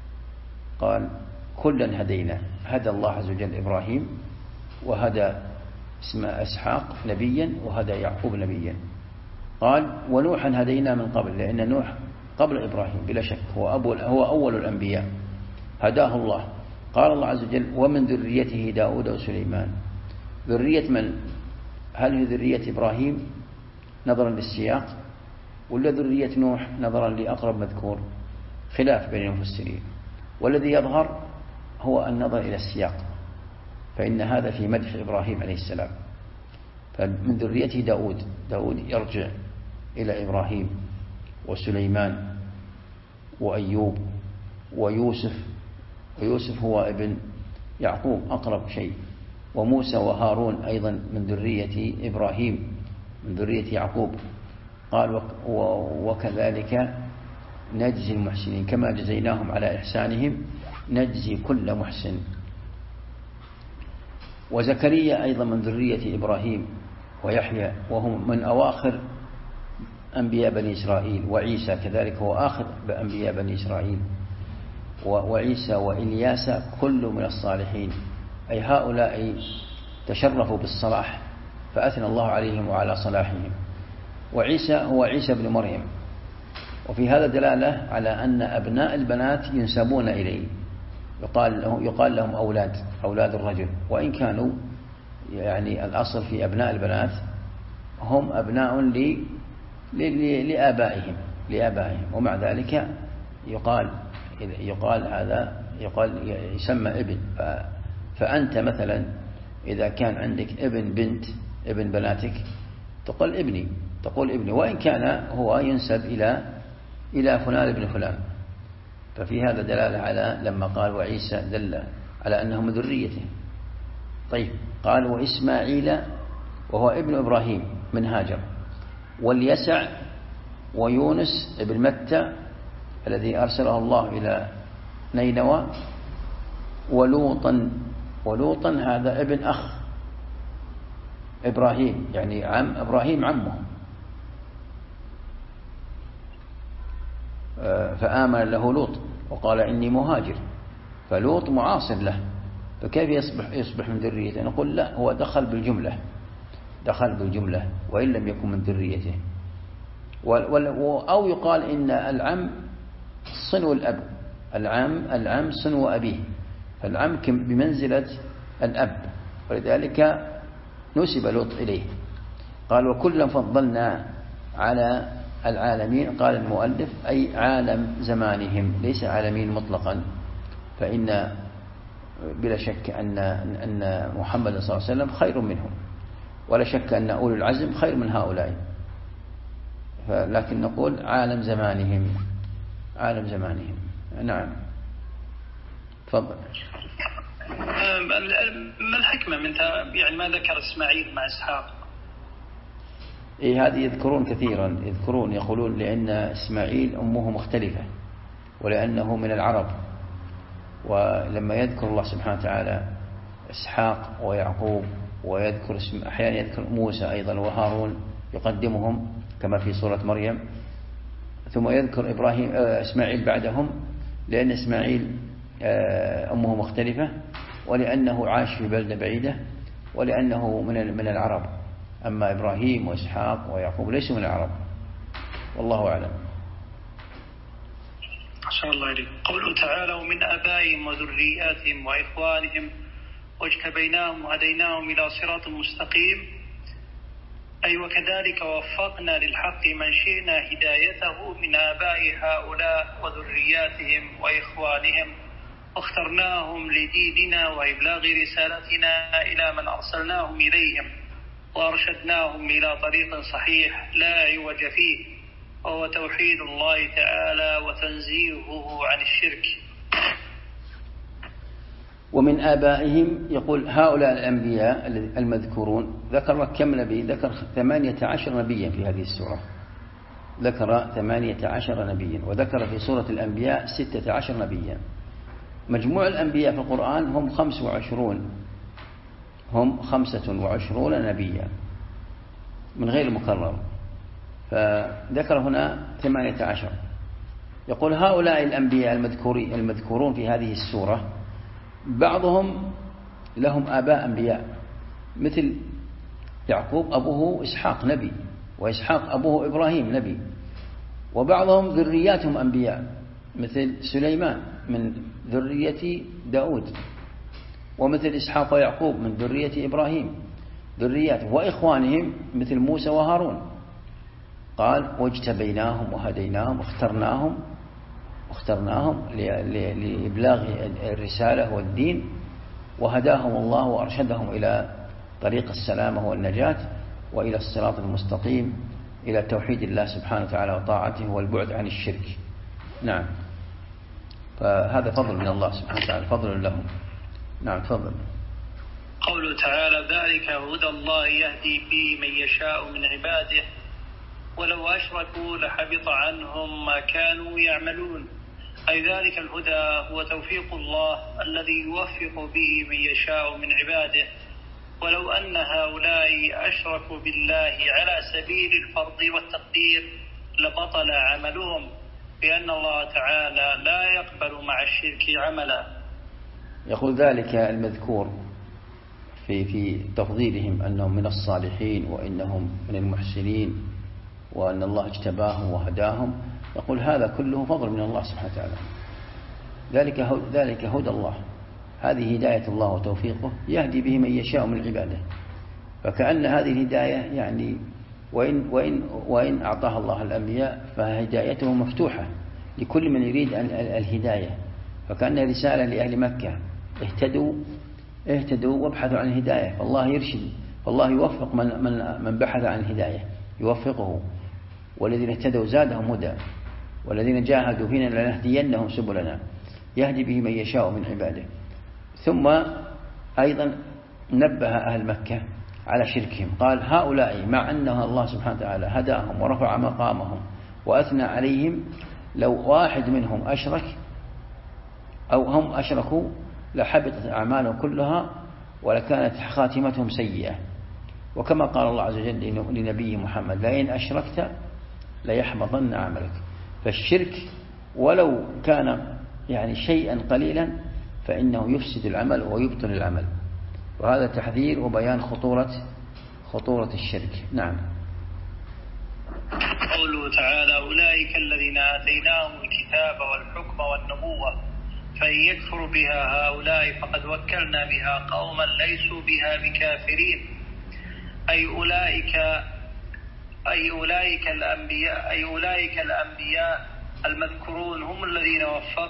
كلا هدينا، هدى الله عز وجل إبراهيم، وهدى إسحاق نبيا، وهدى يعقوب نبيا. قال ونوحا هدينا من قبل، لأن نوح قبل إبراهيم بلا شك، هو أول الأنبياء، هداه الله. قال الله عز وجل ومن ذريته داود وسليمان. ذرية من؟ هل هي ذرية إبراهيم نظرا للسياق، ولا ذرية نوح نظرا لأقرب مذكور؟ خلاف بين المفسرين، والذي يظهر هو النظر إلى السياق، فإن هذا في مدح إبراهيم عليه السلام. فمن ذريته داود يرجع إلى إبراهيم وسليمان وأيوب ويوسف هو ابن يعقوب أقرب شيء، وموسى وهارون أيضا من ذرية إبراهيم من ذرية يعقوب. قال وكذلك نجزي المحسنين كما جزيناهم على إحسانهم نجزي كل محسن. وزكريا أيضا من ذرية إبراهيم ويحيى وهم من أواخر أنبياء بني إسرائيل. وعيسى كذلك هو آخر بأنبياء بني إسرائيل. وعيسى وإلياس كل من الصالحين، أي هؤلاء تشرفوا بالصلاح فأثنى الله عليهم وعلى صلاحهم. وعيسى هو عيسى بن مريم. وفي هذا دلالة على أن أبناء البنات ينسبون إليه، يقال لهم أولاد الرجل، وإن كانوا يعني الأصل في أبناء البنات هم أبناء لآبائهم، ومع ذلك يقال هذا يسمى ابن. فأنت مثلا إذا كان عندك ابن بناتك تقول ابني وإن كان هو ينسب إلى فلان ابن فلان. ففي هذا دلالة على لما قال وعيسى دل على أنه من ذريته. طيب قال وإسماعيل وهو ابن إبراهيم من هاجر، واليسع ويونس ابن متى الذي أرسله الله إلى نينوى، ولوطا هذا ابن أخ إبراهيم، يعني عم إبراهيم عمه. فآمن له لوط وقال إني مهاجر، فلوط معاصر له، فكيف يصبح من ذريته؟ نقول لا، هو دخل بالجملة وإن لم يكن من ذريته. أو يقال إن العم صنو الأب، العم صنو أبيه، فالعم بمنزلة الأب، ولذلك نسب لوط إليه. قال وكلا فضلنا على العالمين. قال المؤلف أي عالم زمانهم، ليس عالمين مطلقا، فإن بلا شك أن محمد صلى الله عليه وسلم خير منهم، ولا شك أن أولي العزم خير من هؤلاء، لكن نقول عالم زمانهم. نعم تفضل. ما الحكمة من يعني ما ذكر إسماعيل مع إسحاق؟ هذه يذكرون كثيرا، يقولون لأن إسماعيل أمه مختلفة، ولأنه من العرب. ولما يذكر الله سبحانه وتعالى إسحاق ويعقوب، ويذكر أحيانا يذكر موسى أيضا وهارون يقدمهم كما في سورة مريم، ثم يذكر إسماعيل بعدهم، لأن إسماعيل أمه مختلفة، ولأنه عاش في بلدة بعيدة، ولأنه من العرب. أما إبراهيم وإسحاق ويعقوب ليسوا من العرب، والله أعلم. أحسن الله إليك. قوله تعالى ومن آبائهم وذرياتهم وإخوانهم واجتبيناهم وهديناهم إلى صراط مستقيم، أي وكذلك وفقنا للحق من شئنا هدايته من آباء هؤلاء وذرياتهم وإخوانهم، واخترناهم لديننا وإبلاغ رسالتنا إلى من أرسلناهم إليهم، وأرشدناهم إلى طريق صحيح لا عوج فيه، وهو توحيد الله تعالى وتنزيهه عن الشرك. ومن آبائهم يقول هؤلاء الأنبياء المذكورون، ذكر كم نبي؟ ذكر 18 نبيا في هذه السورة، ذكر 18 نبيا، وذكر في سورة الأنبياء 16 نبيا. مجموع الأنبياء في القرآن هم 25 نبيا من غير المكرر، فذكر هنا 18. يقول هؤلاء الأنبياء المذكورون في هذه السورة بعضهم لهم آباء أنبياء، مثل يعقوب أبوه إسحاق نبي، وإسحاق أبوه إبراهيم نبي. وبعضهم ذرياتهم أنبياء، مثل سليمان من ذرية داود، ومثل إسحاق ويعقوب من ذرية إبراهيم ذريات، وإخوانهم مثل موسى وهارون. قال واجتبيناهم وهديناهم اخترناهم لإبلاغ الرسالة والدين، وهداهم الله وأرشدهم إلى طريق السلامة والنجاة وإلى الصراط المستقيم، إلى توحيد الله سبحانه وتعالى وطاعته والبعد عن الشرك. نعم، فهذا فضل من الله سبحانه وتعالى، فضل لهم. نعم تفضل. قوله تعالى ذلك هدى الله يهدي به من يشاء من عباده ولو أشركوا لحبط عنهم ما كانوا يعملون. أي ذلك الهدى هو توفيق الله الذي يوفق به من يشاء من عباده، ولو أن هؤلاء أشركوا بالله على سبيل الفرض والتقدير لبطل عملهم، لأن الله تعالى لا يقبل مع الشرك عملا. يقول ذلك المذكور في تفضيلهم أنهم من الصالحين وإنهم من المحسنين وأن الله اجتباهم وهداهم، يقول هذا كله فضل من الله سبحانه وتعالى. ذلك هدى الله، هذه هداية الله وتوفيقه يهدي به من يشاء من عباده. فكأن هذه الهداية يعني وإن أعطاها الله الأنبياء فهدايته مفتوحة لكل من يريد الهداية. فكأن رسالة لأهل مكة اهتدوا وابحثوا عن الهداية، فالله يرشد، فالله يوفق من بحث عن الهداية يوفقه، والذين اهتدوا زادهم هدى، والذين جاهدوا فينا لنهدينهم سبلنا، يهدي به من يشاء من عباده. ثم أيضا نبه أهل مكة على شركهم، قال هؤلاء مع أنه الله سبحانه وتعالى هداهم ورفع مقامهم وأثنى عليهم، لو واحد منهم أشرك أو هم أشركوا لحبطت أعمالهم كلها ولكانت خاتمتهم سيئة. وكما قال الله عز وجل لنبيه محمد لئن أشركت ليحبطن عملك. فالشرك ولو كان يعني شيئا قليلا فإنه يفسد العمل ويبطل العمل، وهذا تحذير وبيان خطورة الشرك. نعم. قوله تعالى أولئك الذين آتيناهم الكتاب والحكم والنبوة فإن يكفر بها هؤلاء فقد وكلنا بها قوما ليسوا بها بكافرين. أي أولئك الأنبياء المذكورون هم الذين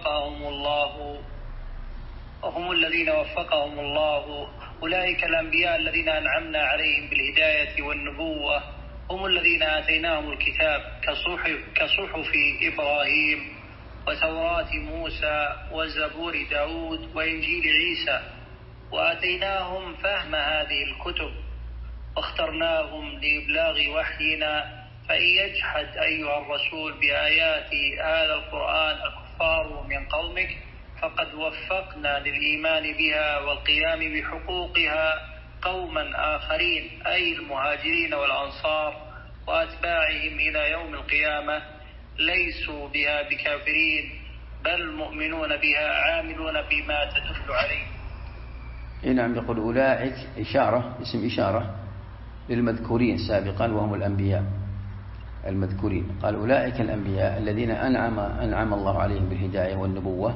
وفقهم الله. أولئك الأنبياء الذين أنعمنا عليهم بالهداية والنبوة هم الذين آتيناهم الكتاب كصحف إبراهيم وتوراة موسى وزبور داود وإنجيل عيسى، وآتيناهم فهم هذه الكتب واخترناهم لإبلاغ وحينا. فإن يجحد أيها الرسول بآيات هذا القرآن الكفار من قومك فقد وفقنا للإيمان بها والقيام بحقوقها قوما آخرين، أي المهاجرين والأنصار وأتباعهم إلى يوم القيامة، ليسوا بها بكافرين بل مؤمنون بها عاملون بما تدل عليه. نعم. يقول أولئك اسم إشارة للمذكورين سابقا وهم الأنبياء المذكورين. قال أولئك الأنبياء الذين أنعم الله عليهم بالهداية والنبوة،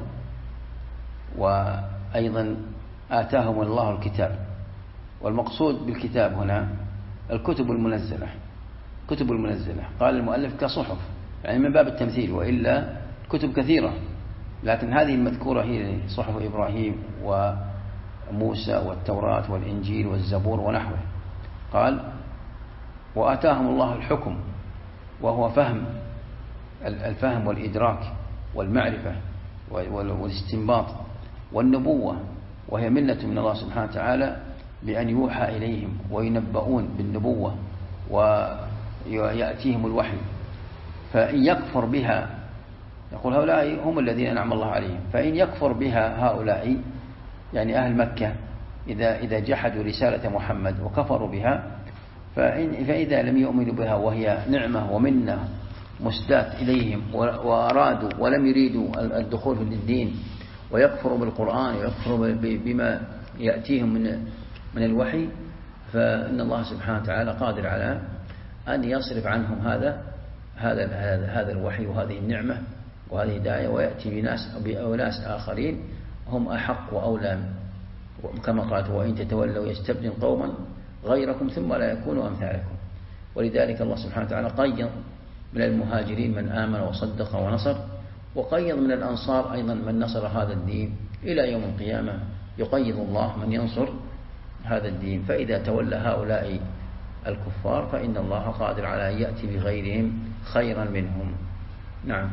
وأيضا آتاهم الله الكتاب. والمقصود بالكتاب هنا الكتب المنزلة. قال المؤلف كصحف، يعني من باب التمثيل، وإلا كتب كثيرة، لكن هذه المذكورة هي صحف إبراهيم وموسى والتوراة والإنجيل والزبور ونحوه. قال وآتاهم الله الحكم، وهو الفهم والإدراك والمعرفة والاستنباط، والنبوة وهي منة من الله سبحانه وتعالى بأن يوحى إليهم وينبؤون بالنبوة ويأتيهم الوحي. فإن يكفر بها، يقول هؤلاء هم الذين أنعم الله عليهم، فإن يكفر بها هؤلاء يعني أهل مكة إذا جحدوا رسالة محمد وكفروا بها، فإذا لم يؤمنوا بها وهي نعمة ومنة مسدات إليهم وأرادوا ولم يريدوا الدخول في الدين ويكفروا بالقرآن ويكفروا بما يأتيهم من الوحي، فإن الله سبحانه وتعالى قادر على أن يصرف عنهم هذا الوحي وهذه النعمة وهذه هداية، ويأتي بأناس آخرين هم أحق وأولى، كما قالت وإن تتولوا يستبدل قوما غيركم ثم لا يكونوا أمثالكم. ولذلك الله سبحانه وتعالى قيض من المهاجرين من آمن وصدق ونصر، وقيض من الأنصار أيضا من نصر هذا الدين إلى يوم القيامة. يقيض الله من ينصر هذا الدين، فإذا تولى هؤلاء الكفار فإن الله قادر على أن يأتي بغيرهم خيرا منهم. نعم.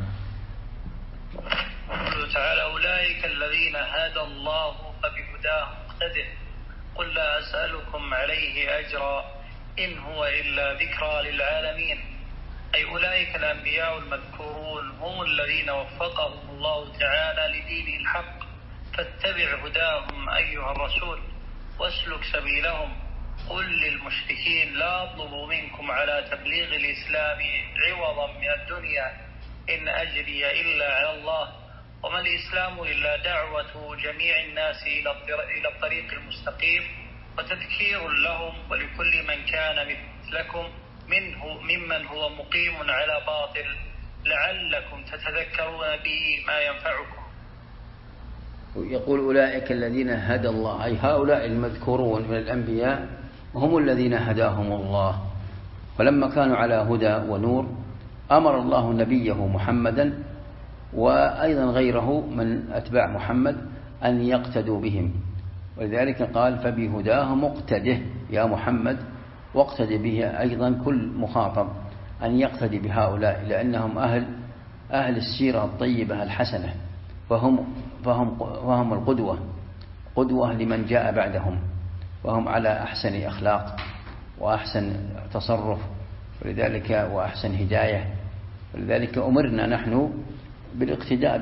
قوله تعالى أولئك الذين هدى الله فبهداه مقتده قل لا أسألكم عليه أجرا إن هو إلا ذكرى للعالمين. أي أولئك الأنبياء المذكورون هم الذين وفقهم الله تعالى لدينه الحق، فاتبع هداهم أيها الرسول واسلك سبيلهم. قل للمشركين لا أطلب منكم على تبليغ الإسلام عوضا من الدنيا إن أجري إلا على الله، وما الإسلام إلا دعوة جميع الناس إلى الطريق المستقيم وتذكير لهم ولكل من كان مثلكم ممن هو مقيم على باطل لعلكم تتذكرون به ما ينفعكم. يقول أولئك الذين هدى الله، أي هؤلاء المذكورون من الأنبياء هم الذين هداهم الله، فلما كانوا على هدى ونور أمر الله نبيه محمدا وأيضا غيره من أتباع محمد أن يقتدوا بهم، ولذلك قال فبهداه مقتده يا محمد، واقتدي به أيضا كل مخاطب أن يقتدي بهؤلاء، لأنهم أهل السيرة الطيبة الحسنة، فهم القدوة، قدوة لمن جاء بعدهم، وهم على أحسن أخلاق وأحسن تصرف، ولذلك وأحسن هداية، ولذلك أمرنا نحن بالاقتداء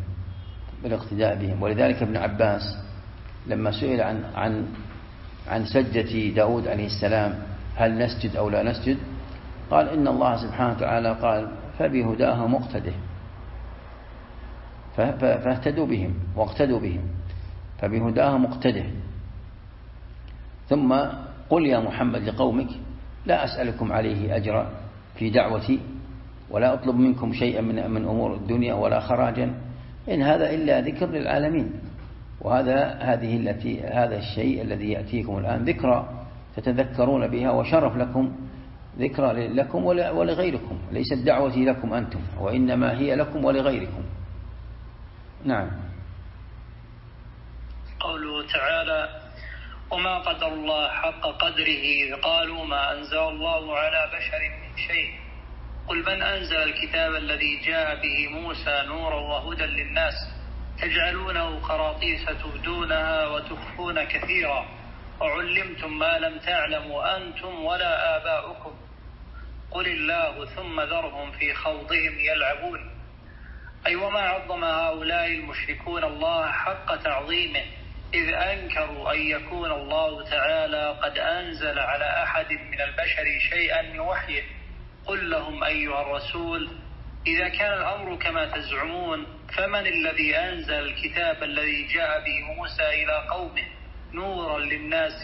بهم. ولذلك ابن عباس لما سئل عن سجدة داود عليه السلام هل نسجد أو لا نسجد، قال إن الله سبحانه وتعالى قال فبهداه مقتده، فاهتدوا بهم واقتدوا بهم، فبهداه مقتده. ثم قل يا محمد لقومك لا أسألكم عليه أجرا في دعوتي ولا أطلب منكم شيئا من أمور الدنيا ولا خراجا، إن هذا إلا ذكر للعالمين. هذا الشيء الذي يأتيكم الآن ذكرى تتذكرون بها وشرف لكم، ذكرى لكم ولغيركم، ليست دعوتي لكم أنتم وإنما هي لكم ولغيركم. نعم. قوله تعالى وما قدر الله حق قدره إذ قالوا ما أنزل الله على بشر من شيء قل من أنزل الكتاب الذي جاء به موسى نورا وهدى للناس تجعلونه قراطيس تبدونها وتخفون كثيرا وعلمتم ما لم تعلموا أنتم ولا آباؤكم قل الله ثم ذرهم في خوضهم يلعبون. أي وما عظم هؤلاء المشركون الله حق تعظيمه إذ أنكروا أن يكون الله تعالى قد أنزل على أحد من البشر شيئا من وحيه. قل لهم أيها الرسول إذا كان الأمر كما تزعمون فمن الذي أنزل الكتاب الذي جاء به موسى إلى قومه نورا للناس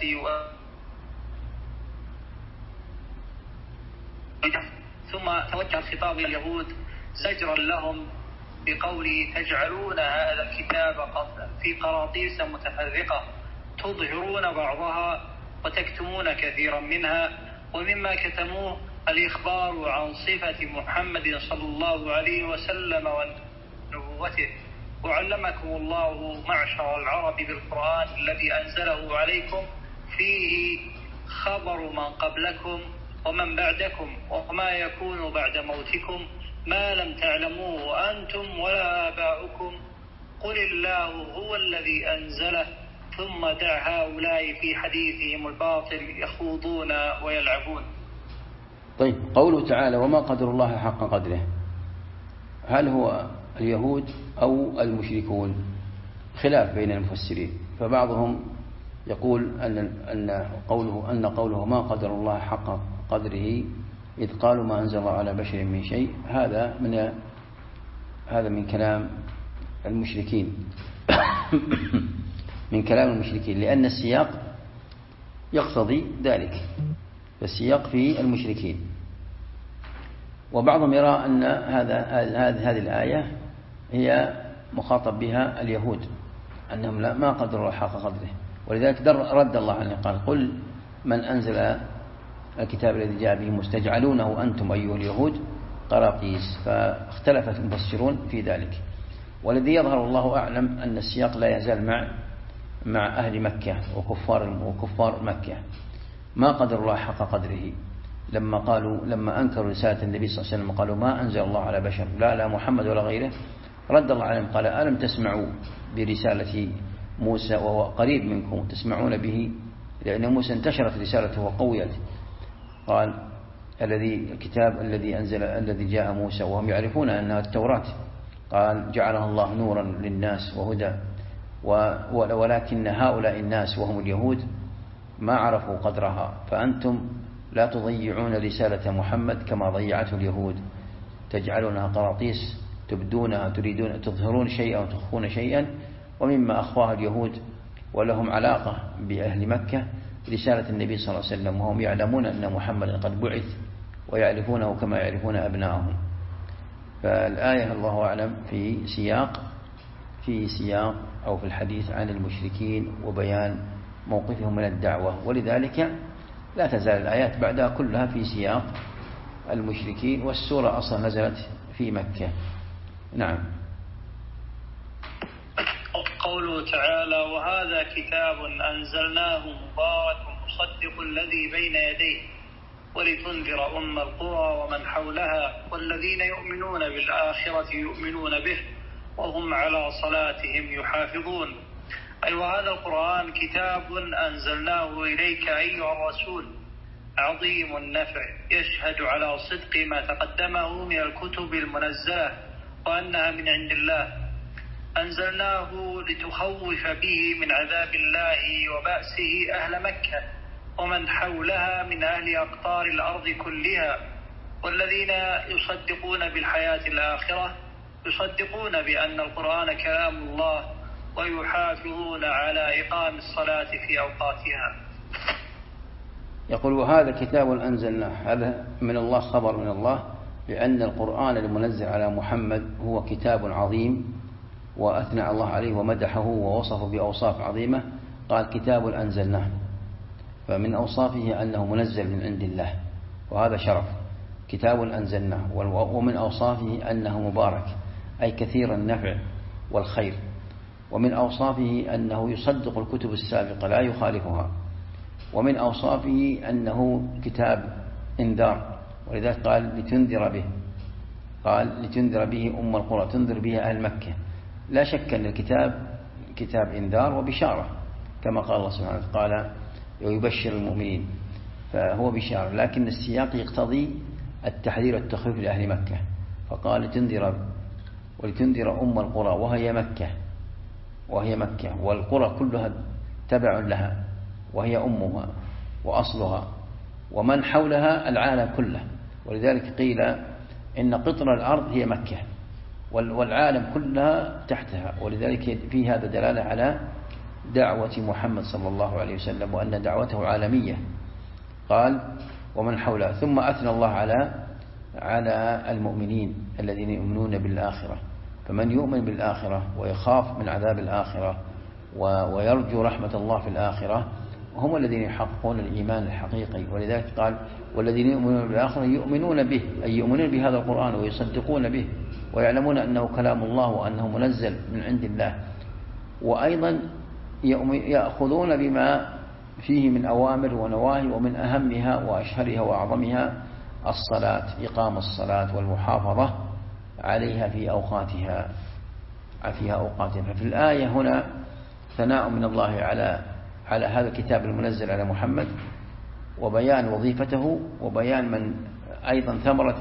ثم توجه الخطاب إلى اليهود زجرا لهم بقوله تجعلون هذا الكتاب في قراطيس متفرقة تظهرون بعضها وتكتمون كثيرا منها، ومما كتموه الإخبار عن صفة محمد صلى الله عليه وسلم ونبوته. وعلمكم الله معشر العرب بالقرآن الذي أنزله عليكم فيه خبر من قبلكم ومن بعدكم وما يكون بعد موتكم ما لم تعلموه أنتم ولا آباؤكم قل الله هو الذي أنزله ثم دع هؤلاء في حديثهم الباطل يخوضون ويلعبون. طيب قوله تعالى وما قدر الله حق قدره، هل هو اليهود أو المشركون؟ خلاف بين المفسرين، فبعضهم يقول أن قوله ما قدر الله حق قدره إذ قالوا ما أنزل الله على بشر من شيء، هذا من كلام المشركين من كلام المشركين، لأن السياق يقتضي ذلك، السياق في المشركين. وبعضهم يرى أن هذه الآية هي مخاطب بها اليهود أنهم ما قدروا حق قدره، ولذلك رد الله عنه قال قل من أنزل الكتاب الذي جاء به مستجعلونه أنتم أيها اليهود قراطيس. فاختلفت المفسرون في ذلك، والذي يظهر الله أعلم أن السياق لا يزال مع أهل مكة وكفار مكة ما قدر الله حق قدره. لما أنكروا رسالة النبي صلى الله عليه وسلم قالوا ما أنزل الله على بشر لا محمد ولا غيره، رد الله عليهم قال ألم تسمعوا برسالة موسى وهو قريب منكم تسمعون به، لأن موسى انتشرت رسالته وقويت. قال الكتاب الذي جاء موسى وهم يعرفون أنها التوراة، قال جعلها الله نورا للناس وهدى، ولكن هؤلاء الناس وهم اليهود ما عرفوا قدرها، فأنتم لا تضيعون رسالة محمد كما ضيعته اليهود، تجعلونها قراطيس تبدونها، تريدون تظهرون شيئا وتخفون شيئا. ومما أخفاها اليهود ولهم علاقة بأهل مكة رسالة النبي صلى الله عليه وسلم، وهم يعلمون أن محمد قد بعث ويعرفونه كما يعرفون أبنائهم. فالآية الله أعلم في سياق أو في الحديث عن المشركين وبيان موقفهم من الدعوة، ولذلك لا تزال الآيات بعدها كلها في سياق المشركين، والسورة أصلا نزلت في مكة. نعم. قوله تعالى وهذا كتاب أنزلناه مبارك مصدق الذي بين يديه ولتنذر أم القرى ومن حولها والذين يؤمنون بالآخرة يؤمنون به وهم على صلاتهم يحافظون. أي وهذا القرآن كتاب أنزلناه إليك أيها الرسول عظيم النفع يشهد على صدق ما تقدمه من الكتب المنزلة وأنها من عند الله، أنزلناه لتخوف به من عذاب الله وبأسه أهل مكة ومن حولها من أهل أقطار الأرض كلها. والذين يصدقون بالحياة الآخرة يصدقون بأن القرآن كلام الله ويحافظون على إقام الصلاة في أوقاتها. يقول وهذا كتاب أنزلناه، هذا من الله، خبر من الله بأن القرآن المنزل على محمد هو كتاب عظيم، وأثنى الله عليه ومدحه ووصفه بأوصاف عظيمة. قال كتاب أنزلناه، فمن أوصافه أنه منزل من عند الله، وهذا شرف. كتاب أنزلناه، ومن أوصافه أنه مبارك أي كثير النفع والخير. ومن أوصافه أنه يصدق الكتب السابقة لا يخالفها. ومن أوصافه أنه كتاب إنذار، ولذلك قال لتنذر به، قال لتنذر به أم القرى، تنذر به أهل مكة. لا شك أن الكتاب كتاب إنذار وبشارة، كما قال الله سبحانه وتعالى ويبشر المؤمنين، فهو بشارة، لكن السياق يقتضي التحذير والتخويف لأهل مكة، فقال ولتنذر أم القرى وهي مكة والقرى كلها تبع لها، وهي أمها وأصلها، ومن حولها العالم كله. ولذلك قيل إن قطر الأرض هي مكة والعالم كلها تحتها، ولذلك في هذا دلالة على دعوة محمد صلى الله عليه وسلم وأن دعوته عالمية. قال ومن حولها، ثم أثنى الله على المؤمنين الذين يؤمنون بالآخرة. فمن يؤمن بالآخرة ويخاف من عذاب الآخرة ويرجو رحمة الله في الآخرة هم الذين يحققون الإيمان الحقيقي. ولذلك قال والذين يؤمنون بالآخرة يؤمنون به، أي يؤمنون بهذا القرآن ويصدقون به ويعلمون أنه كلام الله وأنه منزل من عند الله، وأيضا يأخذون بما فيه من أوامر ونواهي، ومن أهمها وأشهرها وأعظمها الصلاة، إقام الصلاة والمحافظة عليها في أوقاتها. ففي الآية هنا ثناء من الله على هذا الكتاب المنزل على محمد، وبيان وظيفته، وبيان أيضا ثمرة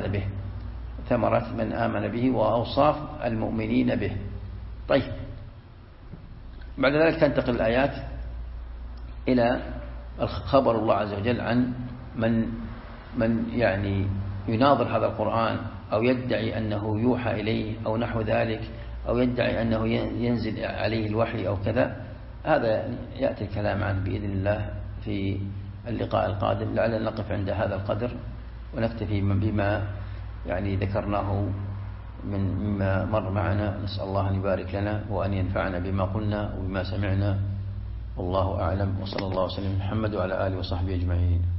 من آمن به وأوصاف المؤمنين به. طيب، بعد ذلك تنتقل الآيات إلى خبر الله عز وجل عن من يعني يناظر هذا القرآن أو يدعي أنه يوحى إليه أو نحو ذلك، أو يدعي أنه ينزل عليه الوحي أو كذا. هذا يأتي الكلام عنه بإذن الله في اللقاء القادم. لعلنا نقف عند هذا القدر ونكتفي بما يعني ذكرناه مما مر معنا. نسأل الله أن يبارك لنا وأن ينفعنا بما قلنا وبما سمعنا، والله أعلم، وصلى الله وسلم على محمد وعلى آله وصحبه أجمعين.